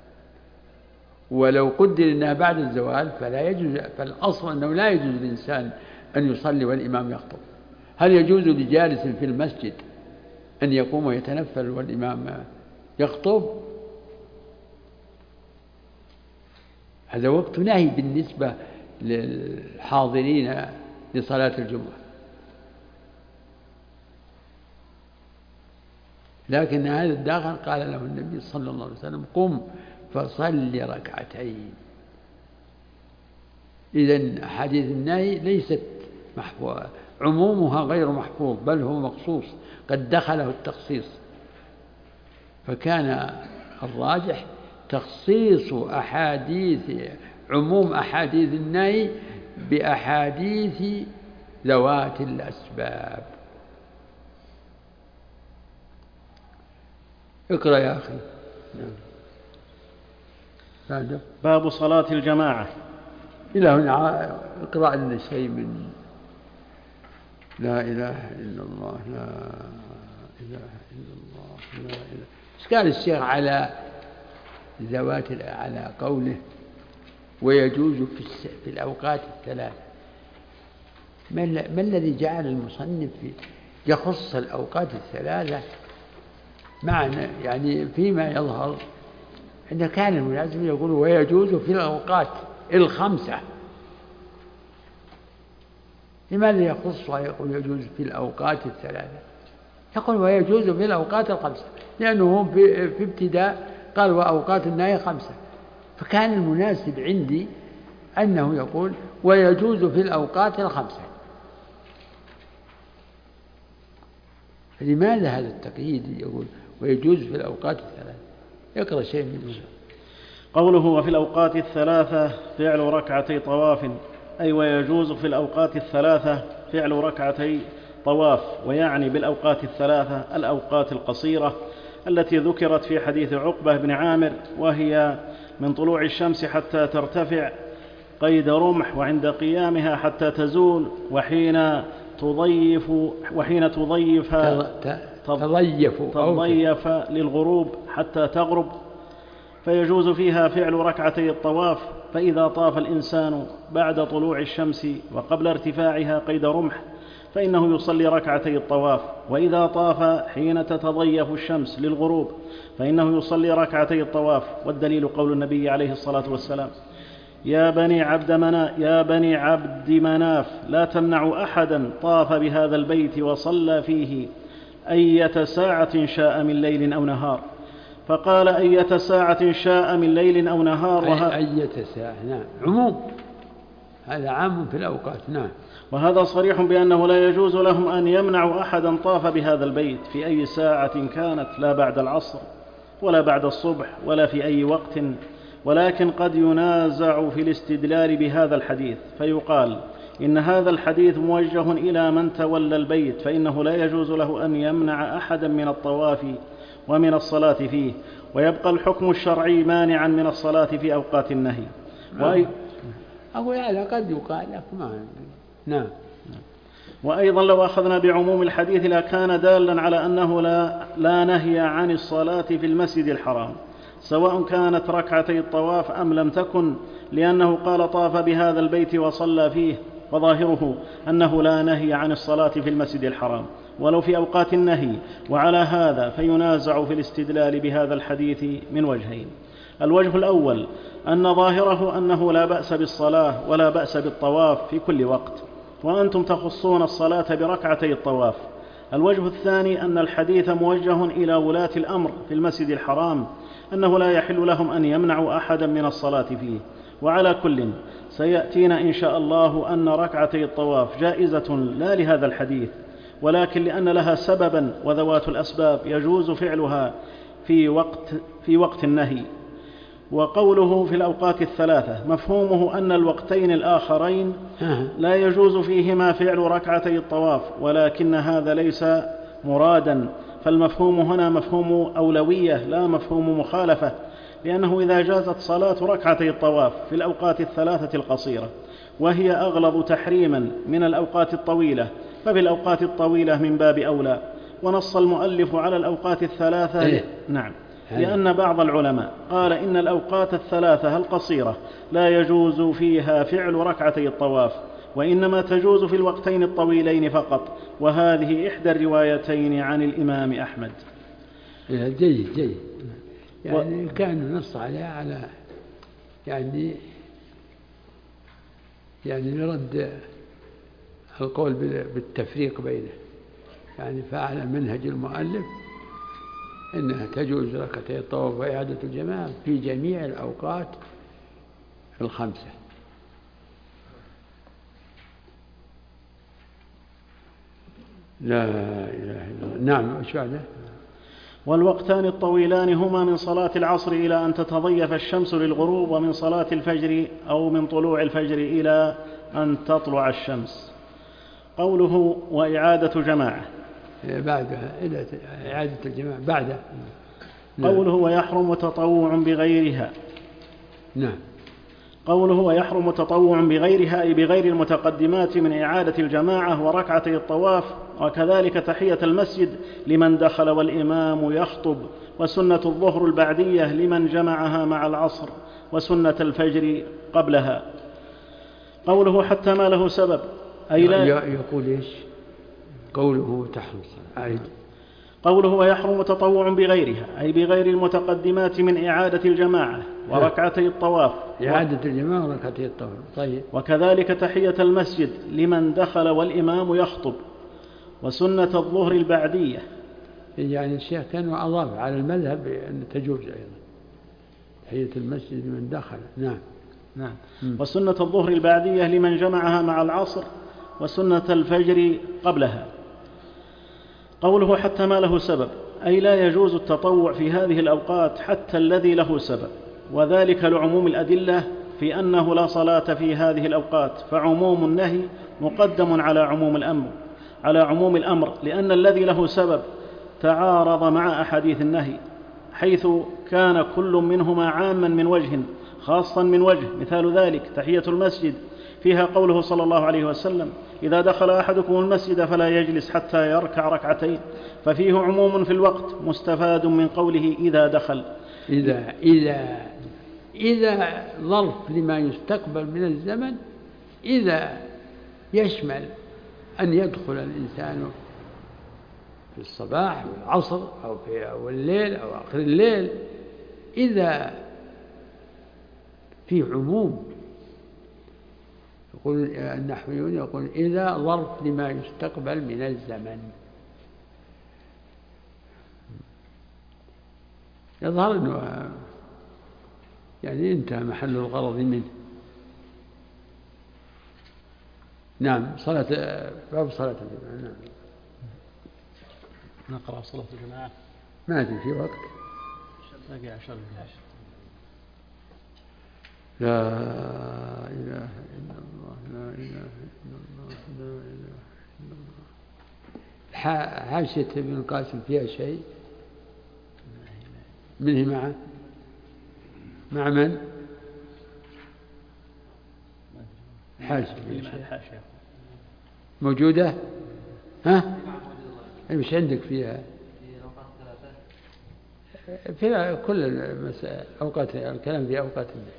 ولو قدر أنها بعد الزوال فلا يجوز، فالأصل أنه لا يجوز للإنسان أن يصلي والإمام يخطب. هل يجوز لجالس في المسجد أن يقوم ويتنفل والإمام يخطب؟ هذا وقت نهي بالنسبة للحاضرين لصلاة الجمعة. لكن هذا الداخل قال له النبي صلى الله عليه وسلم: قم فصل ركعتين. إذن أحاديث النهي ليست محفوظة، عمومها غير محفوظ، بل هو مخصوص قد دخله التخصيص. فكان الراجح تخصيص أحاديث عموم أحاديث النهي بأحاديث ذوات الأسباب. اقرأ يا أخي. نعم. باب صلاة الجماعة. إلى هنا اقرأ لنا شيء من لا إله إلا الله لا إله إلا الله لا إله. إشكال الشيخ على ذوات على قوله ويجوز في الأوقات الثلاثة. ما الذي جعل المصنف يخص الأوقات الثلاثة؟ معنى يعني فيما يظهر أن كان الملازم يقول ويجوز في الأوقات الخمسة. لماذا يخص ويقول يجوز في الأوقات الثلاثة؟ يقول ويجوز في الأوقات الخمسة، لأنه في, في ابتداء قال وأوقات النهي خمسة، فكان المناسب عندي أنه يقول ويجوز في الأوقات الخمسة. لماذا هذا التقييد يقول ويجوز في الأوقات الثلاثة؟ يقرأ شيء من الجزء. قوله وفي الأوقات الثلاثة فعل ركعتي طواف، أي ويجوز في الأوقات الثلاثة فعل ركعتي طواف، ويعني بالأوقات الثلاثة الأوقات القصيرة التي ذكرت في حديث عقبة بن عامر، وهي من طلوع الشمس حتى ترتفع قيد رمح، وعند قيامها حتى تزول، وحين تضيف وحين تضيفها تضيف تضيف للغروب حتى تغرب، فيجوز فيها فعل ركعتي الطواف. فإذا طاف الإنسان بعد طلوع الشمس وقبل ارتفاعها قيد رمح فإنه يصلي ركعتي الطواف، وإذا طاف حين تتضيف الشمس للغروب فإنه يصلي ركعتي الطواف. والدليل قول النبي عليه الصلاة والسلام: يا بني عبد مناف يا بني عبد مناف لا تمنعوا أحدا طاف بهذا البيت وصلى فيه أية ساعة شاء من ليل أو نهار. فقال أية ساعة شاء من ليل أو نهار، وه... أية ساعة، نعم، عموم، هذا عام في الأوقات، نعم. وهذا صريح بأنه لا يجوز لهم أن يمنعوا أحدا طاف بهذا البيت في أي ساعة كانت، لا بعد العصر ولا بعد الصبح ولا في أي وقت، ولكن قد ينازع في الاستدلال بهذا الحديث، فيقال إن هذا الحديث موجه إلى من تولى البيت، فإنه لا يجوز له أن يمنع أحدا من الطواف ومن الصلاة فيه، ويبقى الحكم الشرعي مانعا من الصلاة في أوقات النهي. وأي... أقول هذا قد يقال لك ما نعم. وأيضا لو أخذنا بعموم الحديث لكان دالا على أنه لا, لا نهي عن الصلاة في المسجد الحرام، سواء كانت ركعتي الطواف أم لم تكن، لأنه قال طاف بهذا البيت وصلى فيه، وظاهره أنه لا نهي عن الصلاة في المسجد الحرام ولو في أوقات النهي. وعلى هذا فينازع في الاستدلال بهذا الحديث من وجهين: الوجه الأول أن ظاهره أنه لا بأس بالصلاة ولا بأس بالطواف في كل وقت، وأنتم تخصون الصلاة بركعتي الطواف. الوجه الثاني أن الحديث موجه إلى ولاة الأمر في المسجد الحرام، أنه لا يحل لهم أن يمنعوا أحدا من الصلاة فيه، وعلى كل سيأتينا إن شاء الله أن ركعتي الطواف جائزة لا لهذا الحديث، ولكن لأن لها سببا، وذوات الأسباب يجوز فعلها في وقت, في وقت النهي. وقوله في الأوقات الثلاثة مفهومه أن الوقتين الآخرين لا يجوز فيهما فعل ركعتي الطواف، ولكن هذا ليس مرادا، فالمفهوم هنا مفهوم أولوية لا مفهوم مخالفة، لأنه إذا جازت صلاة ركعتي الطواف في الأوقات الثلاثة القصيرة وهي أغلظ تحريما من الأوقات الطويلة، ففي الأوقات الطويلة من باب أولى. ونص المؤلف على الأوقات الثلاثة إيه؟ نعم، لأن بعض العلماء قال إن الأوقات الثلاثة القصيرة لا يجوز فيها فعل ركعتي الطواف، وإنما تجوز في الوقتين الطويلين فقط، وهذه إحدى الروايتين عن الإمام أحمد. جيد جيد، يعني و... كان نص عليها على يعني يعني نرد القول بالتفريق بينه، يعني فعلى منهج المؤلف إنها تجوز ركعتي الطواف وإعادة الجماعة في جميع الأوقات الخمسة. لا إله إلا الله. نعم، وش بعده؟ والوقتان الطويلان هما من صلاة العصر إلى أن تتضيف الشمس للغروب، ومن صلاة الفجر أو من طلوع الفجر إلى أن تطلع الشمس. قوله وإعادة جماعة بعدها إلى إعادة الجماعة بعدها. قوله ويحرم تطوع بغيرها. نعم. قوله ويحرم تطوع بغيرها أي بغير المتقدمات من إعادة الجماعة وركعتي الطواف، وكذلك تحية المسجد لمن دخل والإمام يخطب، وسنة الظهر البعدية لمن جمعها مع العصر، وسنة الفجر قبلها. قوله حتى ما له سبب أي لا يقول إيش؟ قوله تحرم الصلاة. قوله ويحرم تطوع بغيرها أي بغير المتقدمات من إعادة الجماعة وركعتي الطواف. إعادة الجماعة وركعتي الطواف. طيب. وكذلك تحية المسجد لمن دخل والإمام يخطب، وسنة الظهر البعدية. يعني الشيخ كان أضاف على المذهب أن تجوز أيضا تحية المسجد لمن دخل. نعم نعم. وسنة الظهر البعدية لمن جمعها مع العصر، وسنة الفجر قبلها. قوله حتى ما له سبب أي لا يجوز التطوع في هذه الأوقات حتى الذي له سبب، وذلك لعموم الأدلة في أنه لا صلاة في هذه الأوقات، فعموم النهي مقدم على عموم الأمر على عموم الأمر لأن الذي له سبب تعارض مع أحاديث النهي، حيث كان كل منهما عاما من وجه خاصا من وجه. مثال ذلك تحية المسجد فيها قوله صلى الله عليه وسلم إذا دخل أحدكم المسجد فلا يجلس حتى يركع ركعتين، ففيه عموم في الوقت مستفاد من قوله إذا دخل. إذا إذا إذا ظرف لما يستقبل من الزمن، إذا يشمل أن يدخل الإنسان في الصباح والعصر أو في أول الليل أو آخر الليل، إذا فيه عموم. يقول النحويون يقول إذا ظرف لما يستقبل من الزمن. يظهر أنه يعني انتهى محل الغرض منه. نعم. صلاة باب صلاة الجماعة. نعم. نقرأ صلاة الجماعة ما في في وقت باقي عشر دقائق. لا إله إلا الله لا إله إلا الله لا إله إلا الله. حاشية ابن القاسم فيها شيء منه معه مع من؟ حاشية موجودة؟ ها؟ مش عندك فيها؟ فيها كل المسائل أوقات الكلام في أوقات النهي.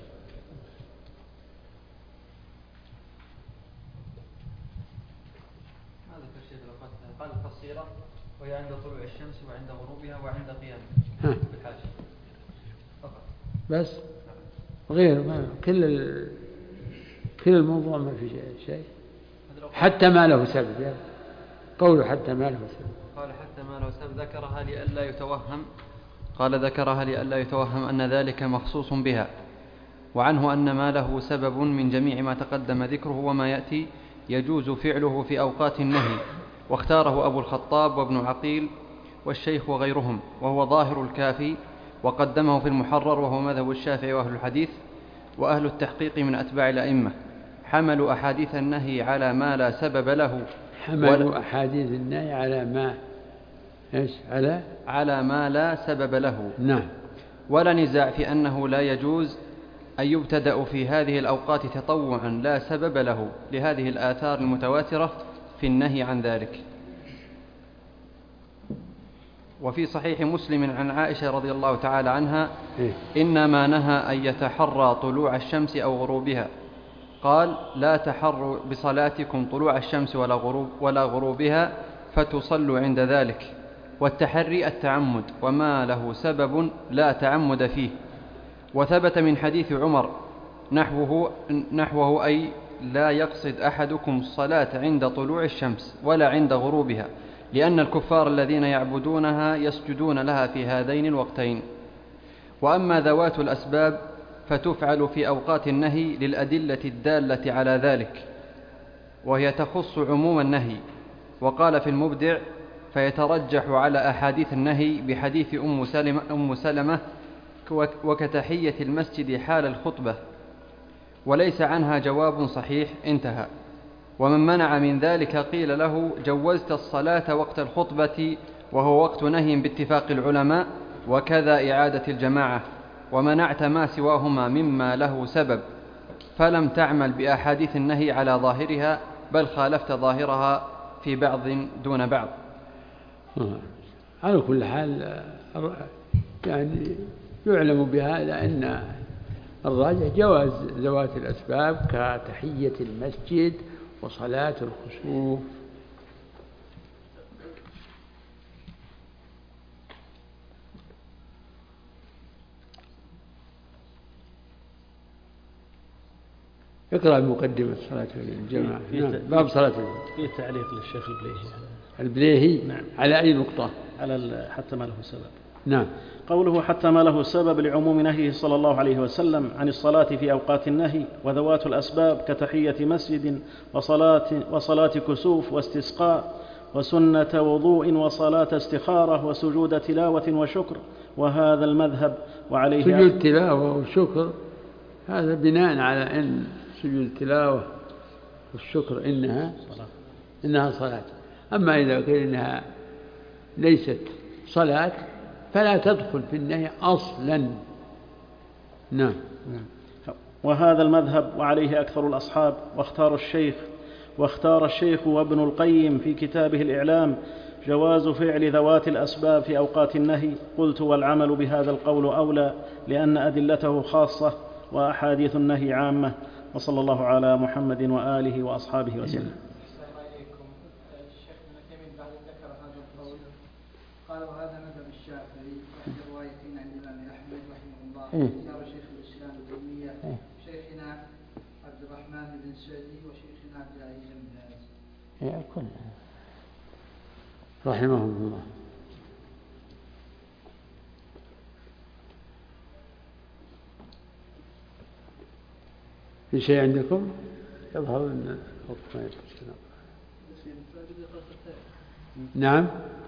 قال القصيرة وهي عند طلوع الشمس وعند غروبها وعند قيامها بالحاجة فقط بس غير ما كل ال... كل الموضوع ما في شيء, شيء. حتى ما له سبب يعني. قوله حتى ما له سبب. قال حتى ما له سبب ذكرها لئلا يتوهم قال ذكرها لئلا يتوهم أن ذلك مخصوص بها، وعنه أن ما له سبب من جميع ما تقدم ذكره وما يأتي يجوز فعله في أوقات النهي، واختاره أبو الخطاب وابن عقيل والشيخ وغيرهم، وهو ظاهر الكافي، وقدمه في المحرر وهو مذهب الشافعي وأهل الحديث. وأهل التحقيق من أتباع الأئمة حملوا أحاديث النهي على ما لا سبب له حملوا أحاديث النهي على ما إيش على على ما لا سبب له. نعم. ولا نزاع في أنه لا يجوز أن يبتدأ في هذه الأوقات تطوعا لا سبب له لهذه الآثار المتواترة في النهي عن ذلك. وفي صحيح مسلم عن عائشة رضي الله تعالى عنها إنما نهى أن يتحرى طلوع الشمس أو غروبها، قال لا تحروا بصلاتكم طلوع الشمس ولا, غروب ولا غروبها فتصلوا عند ذلك. والتحري التعمد وما له سبب لا تعمد فيه. وثبت من حديث عمر نحوه, نحوه أي لا يقصد أحدكم الصلاة عند طلوع الشمس ولا عند غروبها، لأن الكفار الذين يعبدونها يسجدون لها في هذين الوقتين. وأما ذوات الأسباب فتفعل في أوقات النهي للأدلة الدالة على ذلك، وهي تخص عموم النهي. وقال في المبدع فيترجح على أحاديث النهي بحديث أم سلمة, أم سلمة وكتحية المسجد حال الخطبة، وليس عنها جواب صحيح، انتهى. ومن منع من ذلك قيل له جوزت الصلاة وقت الخطبة وهو وقت نهي باتفاق العلماء، وكذا إعادة الجماعة، ومنعت ما سواهما مما له سبب، فلم تعمل بأحاديث النهي على ظاهرها، بل خالفت ظاهرها في بعض دون بعض. على كل حال يعني يعلم بهذا أن الراجح جواز ذوات الأسباب كتحية المسجد وصلاة الخسوف. اقرأ مقدمة صلاة الجماعة. نعم. باب صلاة الجماعة. في تعليق للشيخ البليهي. البليهي. نعم. على أي نقطة؟ على حتى ما له سبب. نعم. قوله حتى ما له سبب لعموم نهيه صلى الله عليه وسلم عن الصلاة في أوقات النهي. وذوات الأسباب كتحية مسجد وصلاة, وصلاة كسوف واستسقاء وسنة وضوء وصلاة استخارة وسجود تلاوة وشكر، وهذا المذهب وعليه سجود تلاوة وشكر هذا بناء على أن سجود التلاوة والشكر إنها صلاة. إنها صلاة. أما إذا قيل إنها ليست صلاة فلا تدخل في النهي أصلا. نعم. وهذا المذهب وعليه أكثر الأصحاب. واختار الشيخ واختار الشيخ وابن القيم في كتابه الإعلام جواز فعل ذوات الأسباب في أوقات النهي. قلت والعمل بهذا القول أولى، لأن أدلته خاصة وأحاديث النهي عامة. وصلى الله على محمد وآله وأصحابه وسلم. قال وهذا مذهب الشافعي وعند روايتين عن الإمام أحمد رحمه الله، اختار شيخ الإسلام ابن تيمية شيخنا عبد الرحمن بن سعدي وشيخنا عبد العزيز بن باز رحمهم الله. في شيء عندكم؟ يظهر أن الوقت ما يتسنى. نعم.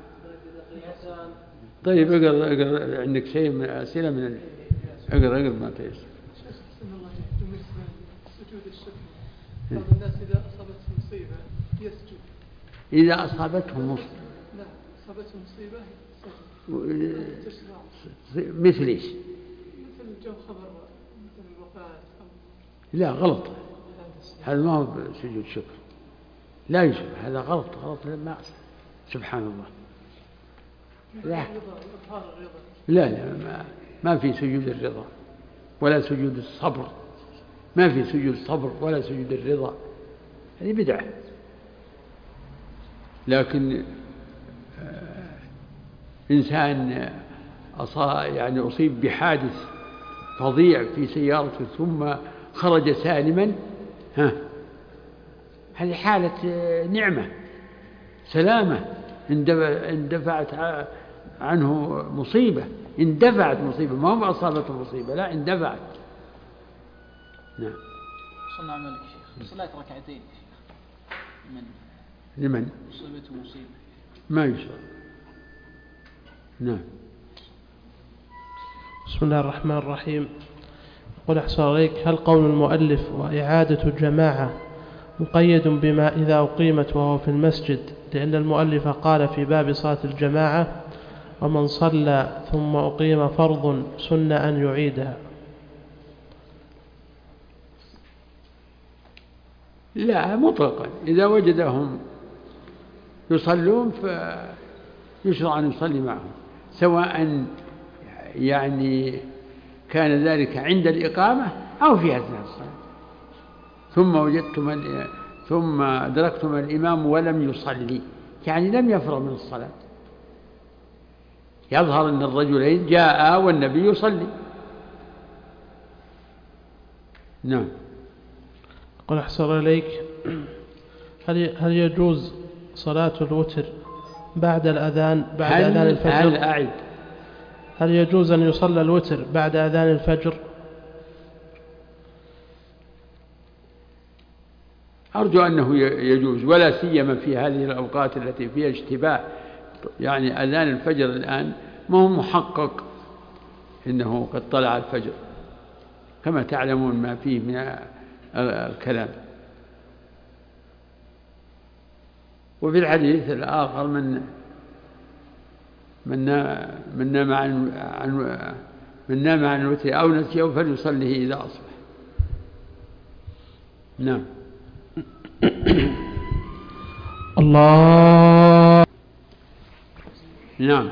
طيب اقرأ اقرأ عندك شيء من أسئلة من اقرأ اقرأ ما تيسر. سجود الشكر بعض الناس إذا أصابتهم مصيبة يسجد. إذا أصابتهم مصيبة. لا أصابتهم مصيبة سجد. مثل إيش؟ مثل جو خبر مثل الوفاة. لا غلط، هذا ما هو سجود شكر، لا يشبه، هذا غلط غلط ما سبحان الله. لا لا, لا ما, ما في سجود الرضا ولا سجود الصبر، ما في سجود الصبر ولا سجود الرضا، هذه بدعة. لكن آه إنسان أصاب يعني أصيب بحادث فظيع في سيارته ثم خرج سالما، ها هذه حالة نعمة سلامة، اندفعت عنه مصيبة، اندفعت مصيبة، ما هو أصابته مصيبة، لا اندفعت. نعم. صنع عملك شيخ صلاة ركعتين من لمن مصيبة مصيبة ما يشرع. نعم. بسم الله الرحمن الرحيم. قل أحسن عليك، هل قول المؤلف وإعادة الجماعة مقيد بما إذا أقيمت وهو في المسجد، لأن المؤلف قال في باب صلاة الجماعة ومن صلى ثم أقيم فرض سن أن يعيدها؟ لا، مطلقا إذا وجدهم يصلون فيشرع أن يصلي معهم، سواء يعني كان ذلك عند الإقامة أو في أثناء الصلاة. ثم وجدتم ثم أدركتم الإمام ولم يصلي، يعني لم يفرغ من الصلاة، يظهر أن الرجلين جاء والنبي يصلي. نعم. قل أحسن إليك، هل هل يجوز صلاة الوتر بعد الأذان بعد هل أذان الفجر؟ هل أعد هل يجوز أن يصلى الوتر بعد أذان الفجر؟ أرجو أنه يجوز، ولا سيما في هذه الأوقات التي فيها اشتباه، يعني أذان الفجر الآن ما هو محقق إنه قد طلع الفجر كما تعلمون ما فيه من الكلام. وفي الحديث الآخر من من من نام عن عن من نام عن الوتر أو نسيه فليصليه إذا أصبح. نعم. الله. نعم.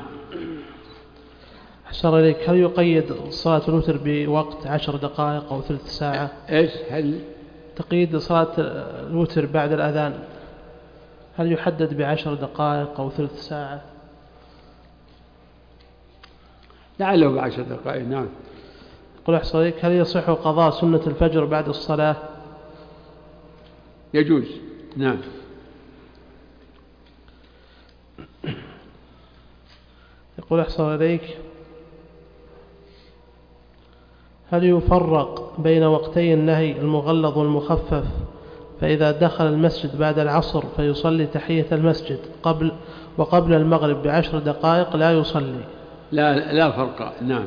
أحسن إليك، هل يقيد صلاة الوتر بوقت عشر دقائق أو ثلث ساعة؟ إيش هل تقييد صلاة الوتر بعد الأذان هل يحدد بعشر دقائق أو ثلث ساعة؟ لعله بعشر دقائق. نعم. قل أحسن إليك، هل يصح قضاء سنة الفجر بعد الصلاة؟ يجوز. نعم. يقول أحسن إليك، هل يفرق بين وقتي النهي المغلظ والمخفف، فإذا دخل المسجد بعد العصر فيصلي تحية المسجد قبل وقبل المغرب بعشر دقائق لا يصلي؟ لا لا فرق. نعم.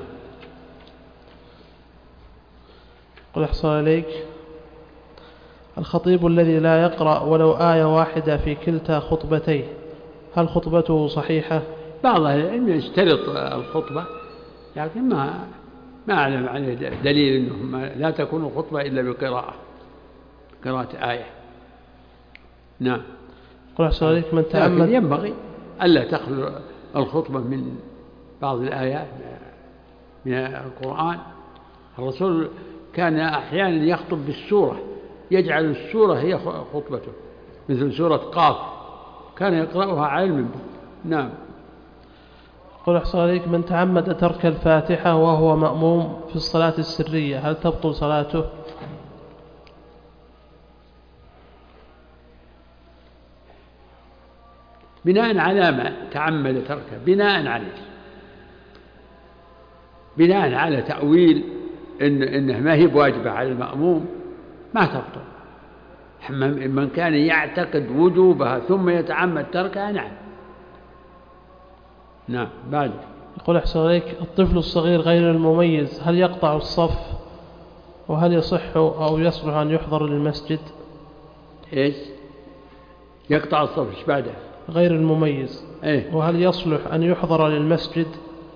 قل أحسن إليك، الخطيب الذي لا يقرأ ولو آية واحدة في كلتا خطبتيه هل خطبته صحيحة؟ بعض أهل العلم يشترط الخطبة، لكن ما ما أعلم عليه دليل أنه لا تكون الخطبة إلا بقراءة قراءة آية. نعم. قل أحسن إليك، من تأمل ينبغي ألا تخلو الخطبة من بعض الآيات من القرآن. الرسول كان أحيانا يخطب بالسورة، يجعل السورة هي خطبته، مثل سورة قاف كان يقرأها على المنبر. نعم. قل أحسن عليك، من تعمد ترك الفاتحة وهو مأموم في الصلاة السرية هل تبطل صلاته؟ بناء على ما تعمد تركه، بناء عليه بناء على تأويل إن إنه ما هي بواجبة على المأموم ما تبطل. من كان يعتقد وجوبها ثم يتعمد تركها نعم. نعم. بعد. يقول أحسن عليك، الطفل الصغير غير المميز هل يقطع الصف، وهل يصح أو يصلح أن يحضر للمسجد؟ إيش يقطع الصف؟ إيش بعده؟ غير المميز. إيه؟ وهل يصلح أن يحضر للمسجد؟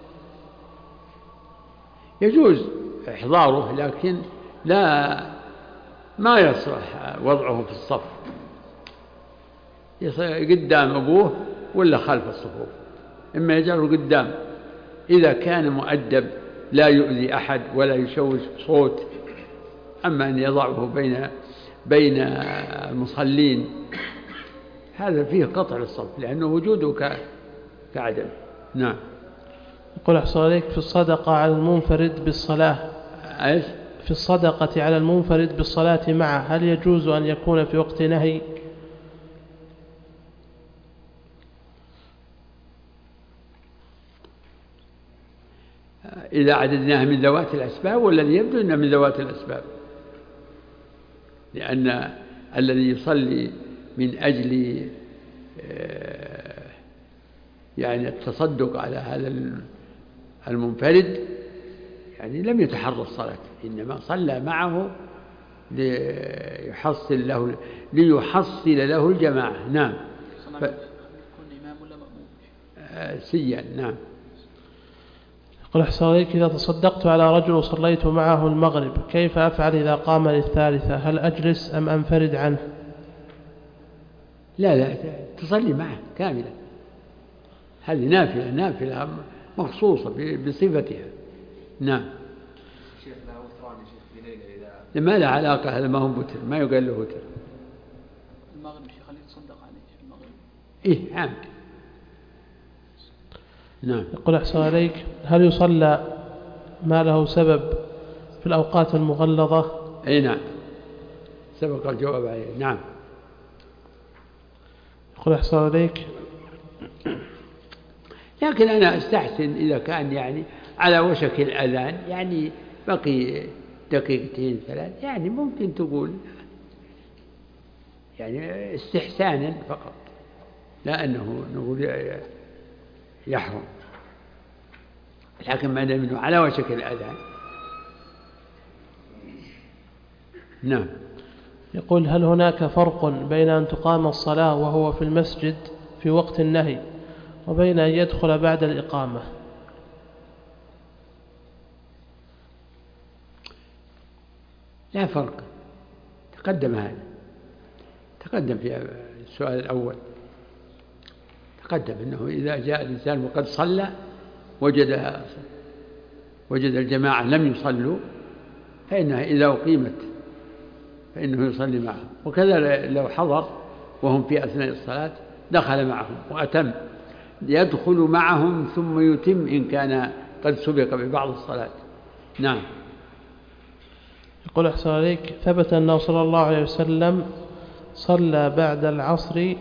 يجوز إحضاره، لكن لا ما يصلح وضعه في الصف، قدام أبوه ولا خلف الصفوف، إما يجعله قدام إذا كان مؤدب لا يؤذي أحد ولا يشوش صوت، أما أن يضعه بين بين المصلين هذا فيه قطع للصف، لأنه وجوده كعدم. نعم. يقول أحسن عليك، في الصدقة على المنفرد بالصلاة إيش؟ في الصدقة على المنفرد بالصلاة معه هل يجوز أن يكون في وقت نهي؟ إذا عددناها من ذوات الأسباب، والذي يبدو أنها من ذوات الأسباب. لأن الذي يصلي من أجل يعني التصدق على هذا المنفرد يعني لم يتحرى الصلاة، إنما صلى معه ليحصل له ليحصل له الجماعة. نعم. ف... إمام ولا مأموم؟ سيا. نعم. يقول أحسن عليك إذا تصدقت على رجل وصليت معه المغرب كيف أفعل إذا قام للثالثة؟ هل أجلس أم أنفرد عنه؟ لا لا تصلي معه كاملة، هذه نافلة نافلة مخصوصة بصفتها. نعم. شيخ له وتران شيخ في ليلة إذا ما له علاقة، هذا ما هو وتر، ما يقال له وتر. المغرب شيخ خليه يتصدق عليه في المغرب. إيه عام. نعم. يقول أحسن عليك هل يصلى ما له سبب في الأوقات المغلظة؟ أي نعم، سبق الجواب عليه. نعم. يقول أحسن عليك لكن أنا أستحسن إذا كان يعني على وشك الأذان، يعني بقي دقيقتين ثلاث، يعني ممكن تقول يعني استحسانا فقط، لا أنه نقول يحرم، لكن ما دام أنه على وشك الأذان. نعم. يقول هل هناك فرق بين أن تقام الصلاة وهو في المسجد في وقت النهي وبين أن يدخل بعد الإقامة؟ لا فرق، تقدم هذا، تقدم في السؤال الأول، تقدم أنه إذا جاء الإنسان وقد صلى وجد وجد الجماعة لم يصلوا فإنها إذا أقيمت فإنه يصلي معهم، وكذا لو حضر وهم في أثناء الصلاة دخل معهم وأتم، يدخل معهم ثم يتم إن كان قد سبق ببعض الصلاة. نعم. يقول أحسن عليك ثبت أنه صلى الله عليه وسلم صلى بعد العصر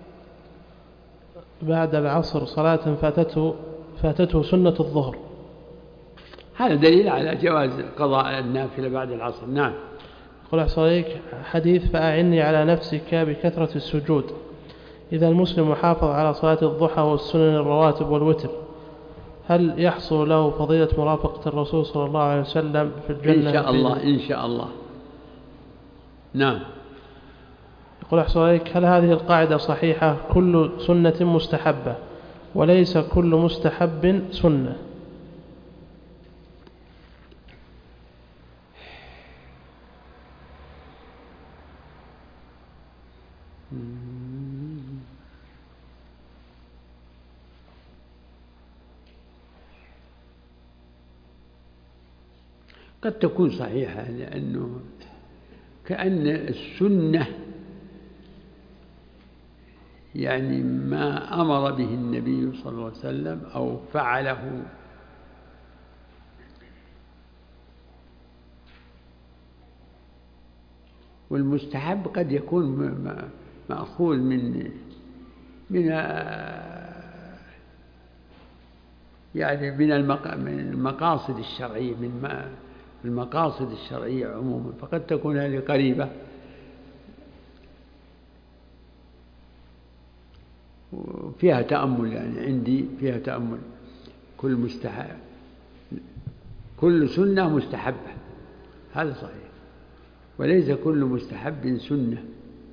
بعد العصر صلاة فاتته فاتته سنة الظهر، هذا دليل على جواز قضاء النافلة بعد العصر. نعم. يقول أحسن عليك حديث فأعني على نفسك بكثرة السجود، إذا المسلم حافظ على صلاة الضحى والسنن الرواتب والوتر هل يحصل له فضيلة مرافقة الرسول صلى الله عليه وسلم في الجنة؟ إن شاء الله إن شاء الله. نعم. يقول أحسن عليك هل هذه القاعدة صحيحة كل سنة مستحبة وليس كل مستحب سنة؟ قد تكون صحيحة، لأنه كأن السنة يعني ما أمر به النبي صلى الله عليه وسلم أو فعله والمستحب قد يكون مأخوذ من من يعني من المقاصد الشرعية، من المقاصد الشرعية عموما، فقد تكون هذه قريبة وفيها تأمل، يعني عندي فيها تأمل. كل مستحب كل سنة مستحبة، هذا صحيح، وليس كل مستحب سنة.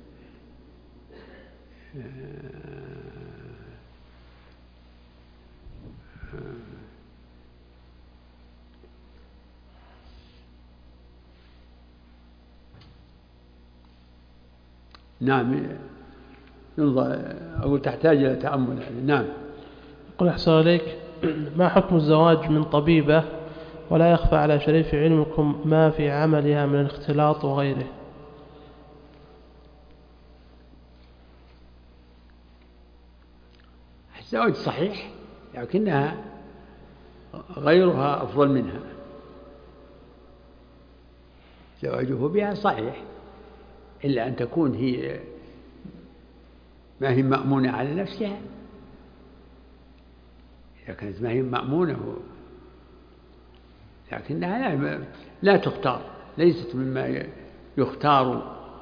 نعم. ينظر أقول تحتاج إلى تأمل. نعم. يقول أحسن عليك ما حكم الزواج من طبيبة ولا يخفى على شريف علمكم ما في عملها من الاختلاط وغيره؟ الزواج صحيح، لكنها غيرها أفضل منها. زواجه بها صحيح، إلا أن تكون هي ما هي مأمونة على نفسها. إذا كانت ما هي مأمونة لكنها لا, لا تختار، ليست مما يختار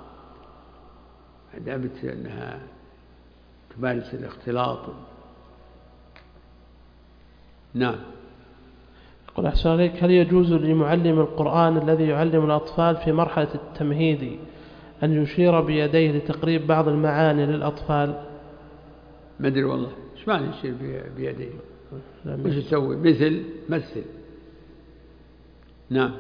دامت أنها تمارس الاختلاط. نعم. يقول أحسن عليك، هل يجوز لمعلم القرآن الذي يعلم الأطفال في مرحلة التمهيد أن يشير بيديه لتقريب بعض المعاني للأطفال؟ ما أدري والله إيش معنى يشير بيديه؟ وش يسوي؟ مثل مثل. نعم.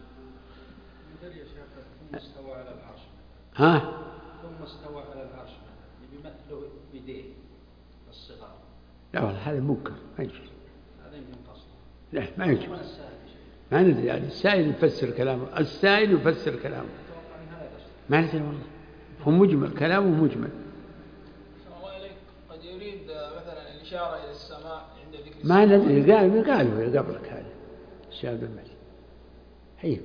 ثم استوى على العرش. ها؟ ثم استوى على العرش بيمثله بيديه الصغار. لا والله هذا منكر ما يجوز. هذا يمكن قصده. لا ما يجوز. ما ندري يعني السائل يفسر كلامه، السائل يفسر كلامه. ما ندري والله. هو مجمل كلامه مجمل. الله عليك قد يريد مثلا الإشارة إلى السماء عند ذكر ما ندري قال قالوا قبلك هذا الشاب المسجد. هي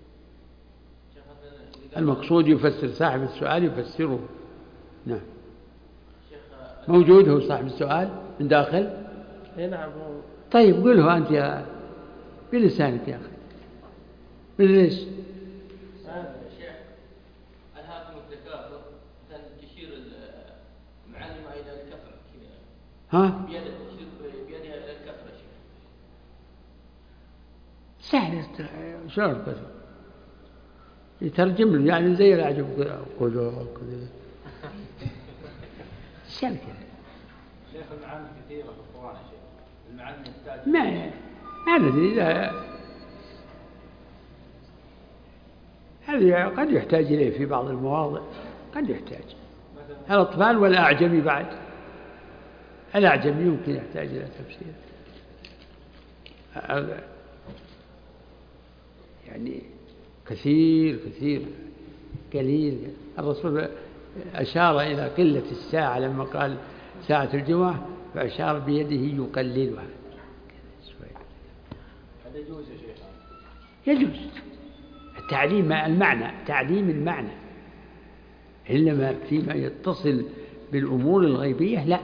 المقصود يفسر صاحب السؤال يفسره. نعم. موجود هو صاحب السؤال من داخل؟ نعم. طيب قله أنت يا بلسانك يا أخي. بالليش؟ شيخ ألهاكم التكاثر مثلا تشير المعلم إلى الكثرة كذا. ها؟ بيدها تشير بيدها إلى الكثرة شيخ. سهل شعور كذا. يترجم له يعني زي العجب كذا كذا. سهل كذا. شيخ المعاني كثيرة في القرآن يا شيخ. المعاني يحتاج. ما ما ندري إذا هذا قد يحتاج إليه في بعض المواضع، قد يحتاج. الأطفال والأعجمي بعد. الأعجمي يمكن يحتاج إلى تفسير. هذا يعني كثير كثير قليل. الرسول أشار إلى قلة الساعة لما قال ساعة الجمعة فأشار بيده يقللها. هذا يجوز يا شيخ؟ يجوز التعليم المعنى، تعليم المعنى، إنما فيما يتصل بالأمور الغيبية لا.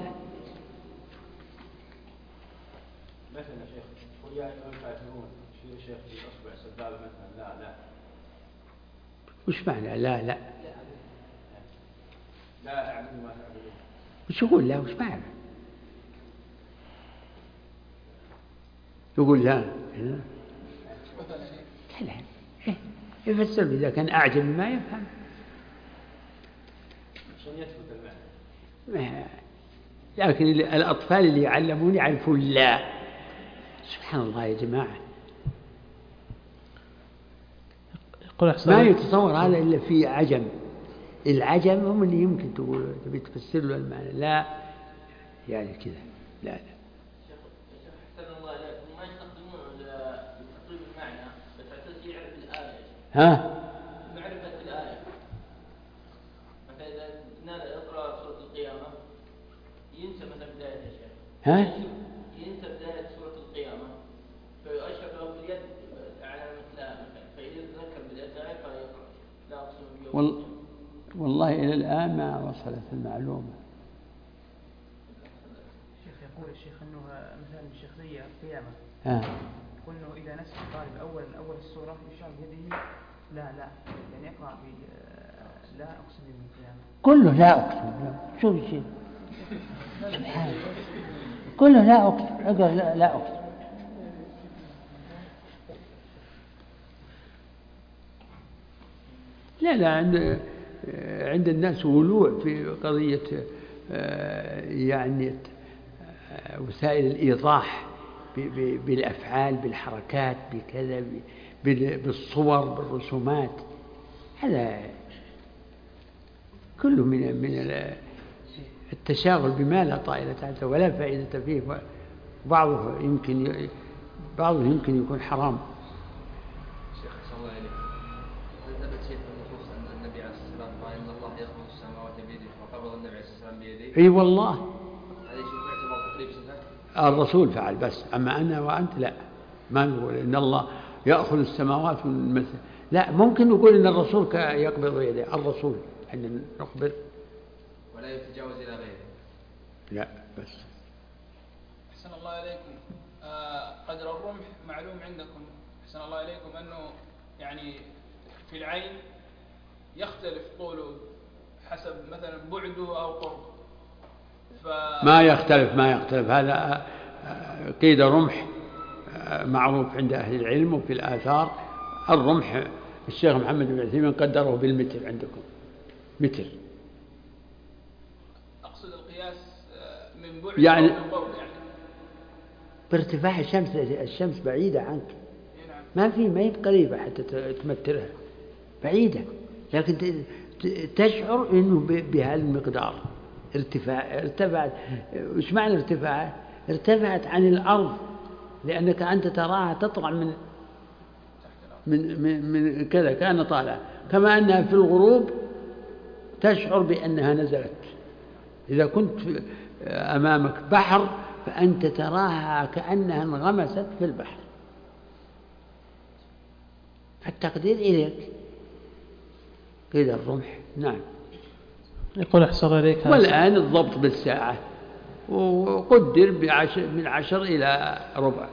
مثلا يا شيخ قل يا أيها الكافرون شيء شيخ في أصبع سبابة مثلا لا لا. وش معنى لا لا؟ لا أعبد ما تعبدون. وش يقول لا؟ وش معنى؟ يقول لا لا يفسر إذا كان أعجب ما يفهم. عشان يثبت المعنى. لكن الأطفال اللي يعلمون يعرفون لا. سبحان الله يا جماعة. ما يتصور هذا إلا في عجم. العجم هم اللي يمكن تقول تبي تفسر له المعنى لا يعني كذا لا لا. ها؟ معرفة الآية. مثلا إذا نال يقرأ سورة القيامة ينسى مثلا بداية الشيخ. ها؟ ينسى بداية سورة القيامة فيؤشر له باليد علامة لا مثلا فإذا تذكر بداية الآية فلا يقرأ. لا أقسم باليوم. وال... والله إلى الآن ما وصلت المعلومة. الشيخ يقول الشيخ أنه مثلا الشيخ زي القيامة. ها؟ يقول أنه إذا نسي الطالب أول أول السورة يشار بيده لا لا يعني يقرأ ب لا أقسم باليوم القيامة. كله لا أقسم. شو الشيء؟ سبحان الله. كله لا أقسم. اقرأ لا, لا أقسم. لا لا عند عند الناس ولوع في قضية يعني وسائل الإيضاح بالأفعال بالحركات بكذا بالصور بالرسومات. هذا كله من من التشاغل بما لا طائل تحته ولا فائدة فيه. بعضه يمكن بعضه يمكن يكون حرام. شيخ صلى الله عليه وسلم ثبت شيء في النصوص أن النبي عليه الصلاة والسلام قال إن الله يقبض السماوات بيده وقبض النبي عليه الصلاة والسلام بيده. أي والله. هذا شيء يعتبر تقريب صفة. الرسول فعل بس أما أنا وأنت لا ما نقول إن الله يأخذ السماوات والمثل. لا ممكن نقول إن الرسول يقبض يده. الرسول أن نقبض ولا يتجاوز إلى غيره. لا بس. أحسن الله عليكم. آه قدر الرمح معلوم عندكم أحسن الله عليكم أنه يعني في العين يختلف طوله حسب مثلا بعده أو قرب. ف... ما يختلف ما يختلف هذا قيد رمح معروف عند أهل العلم وفي الآثار. الرمح الشيخ محمد بن عثيمين قدره بالمتر عندكم متر. أقصد القياس من بعد يعني أو من قرب يعني بارتفاع الشمس. الشمس بعيدة عنك ما في ما هي قريبة حتى تمثلها بعيدة، لكن تشعر إنه بهذا المقدار ارتفاع. ارتفعت. وش معنى ارتفاع؟ ارتفعت عن الأرض لأنك أنت تراها تطلع من من من, من كذا كأنها طالعة، كما أنها في الغروب تشعر بأنها نزلت. إذا كنت أمامك بحر فأنت تراها كأنها انغمست في البحر. التقدير إليك قيد الرمح. نعم. يقول أحسن إليك. والآن الضبط بالساعة وقدر بعشر من عشر إلى ربع.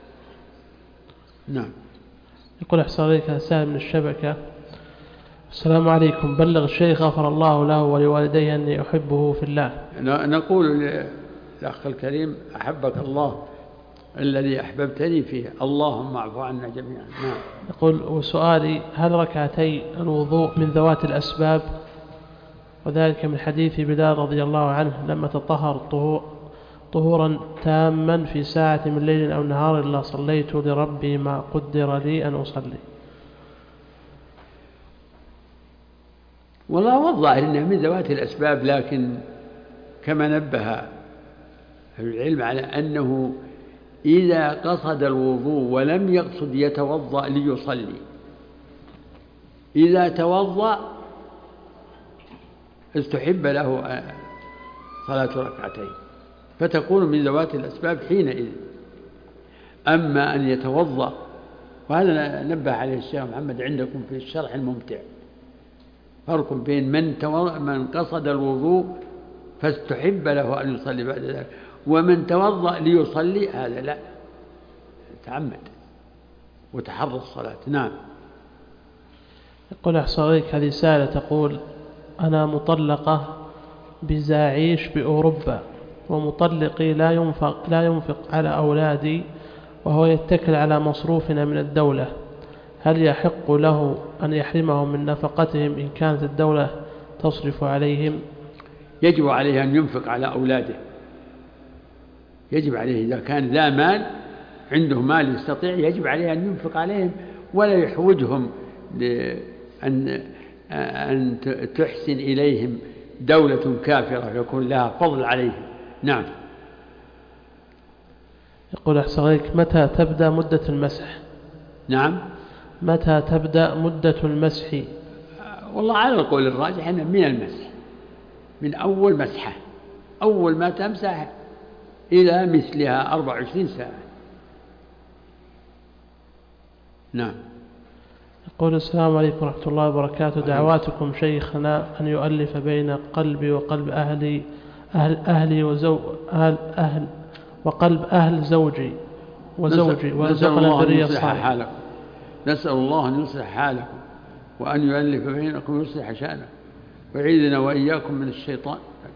نعم. يقول أحسن إليك سالم من الشبكة. السلام عليكم، بلغ الشيخ غفر الله له ولوالديه أني أحبه في الله. نقول للأخ الكريم أحبك الله الذي أحببتني فيه، اللهم اعف عنا جميعا. نعم. يقول وسؤالي هل ركعتي الوضوء من ذوات الأسباب؟ وذلك من حديث بلال رضي الله عنه لما تطهر طهورا تاما في ساعة من ليل أو نهار إلا صليت لربي ما قدر لي أن أصلي. والله والله إنها من ذوات الأسباب، لكن كما نبه العلم على أنه إذا قصد الوضوء ولم يقصد يتوضأ ليصلي، إذا توضأ استحب له صلاة ركعتين فتكون من ذوات الأسباب حينئذ. أما أن يتوضأ، وهذا نبه عليه الشيخ محمد عندكم في الشرح الممتع، فرق بين من, من قصد الوضوء فاستحب له أن يصلي بعد ذلك، ومن توضأ ليصلي هذا لا، تعمد وتحرى الصلاة. نعم. يقول أحسن عليك هذه سالة تقول أنا مطلقة بزاعيش بأوروبا، ومطلقي لا ينفق, لا ينفق على أولادي وهو يتكل على مصروفنا من الدولة، هل يحق له أن يحرمهم من نفقتهم إن كانت الدولة تصرف عليهم؟ يجب عليه أن ينفق على أولاده، يجب عليه إذا كان ذا مال عنده مال يستطيع يجب عليه أن ينفق عليهم ولا يحوجهم لأن أن تحسن إليهم دولة كافرة يكون لها فضل عليهم. نعم. يقول أحسن عليك متى تبدأ مدة المسح؟ نعم. متى تبدأ مدة المسح؟ والله على القول الراجح أنه من المسح، من أول مسحة، أول ما تمسح إلى مثلها أربع وعشرين ساعة. نعم. يقول السلام عليكم ورحمة الله وبركاته، دعواتكم شيخنا أن يؤلف بين قلبي وقلب أهلي أهل أهلي وزو أهل أهل وقلب أهل زوجي وزوجي ورزقنا الذرية الصالحة. نسأل الله أن يصلح حالكم وأن يؤلف بينكم ويصلح شأنكم ويعيذنا وإياكم من الشيطان.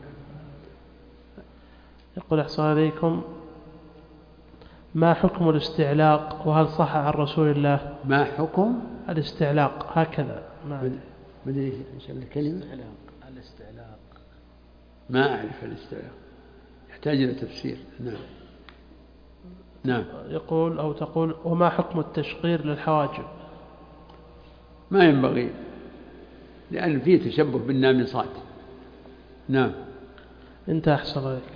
يقول أحسن عليكم ما حكم الاستعلاق وهل صح عن رسول الله؟ ما حكم الاستعلاق هكذا؟ ما أدري إيش الكلمة. الاستعلاق ما أعرف الاستعلاق، يحتاج إلى تفسير. نعم. نعم. يقول أو تقول وما حكم التشقير للحواجب؟ ما ينبغي لأن فيه تشبه بالنامصات. نعم. انت أحسن عليك.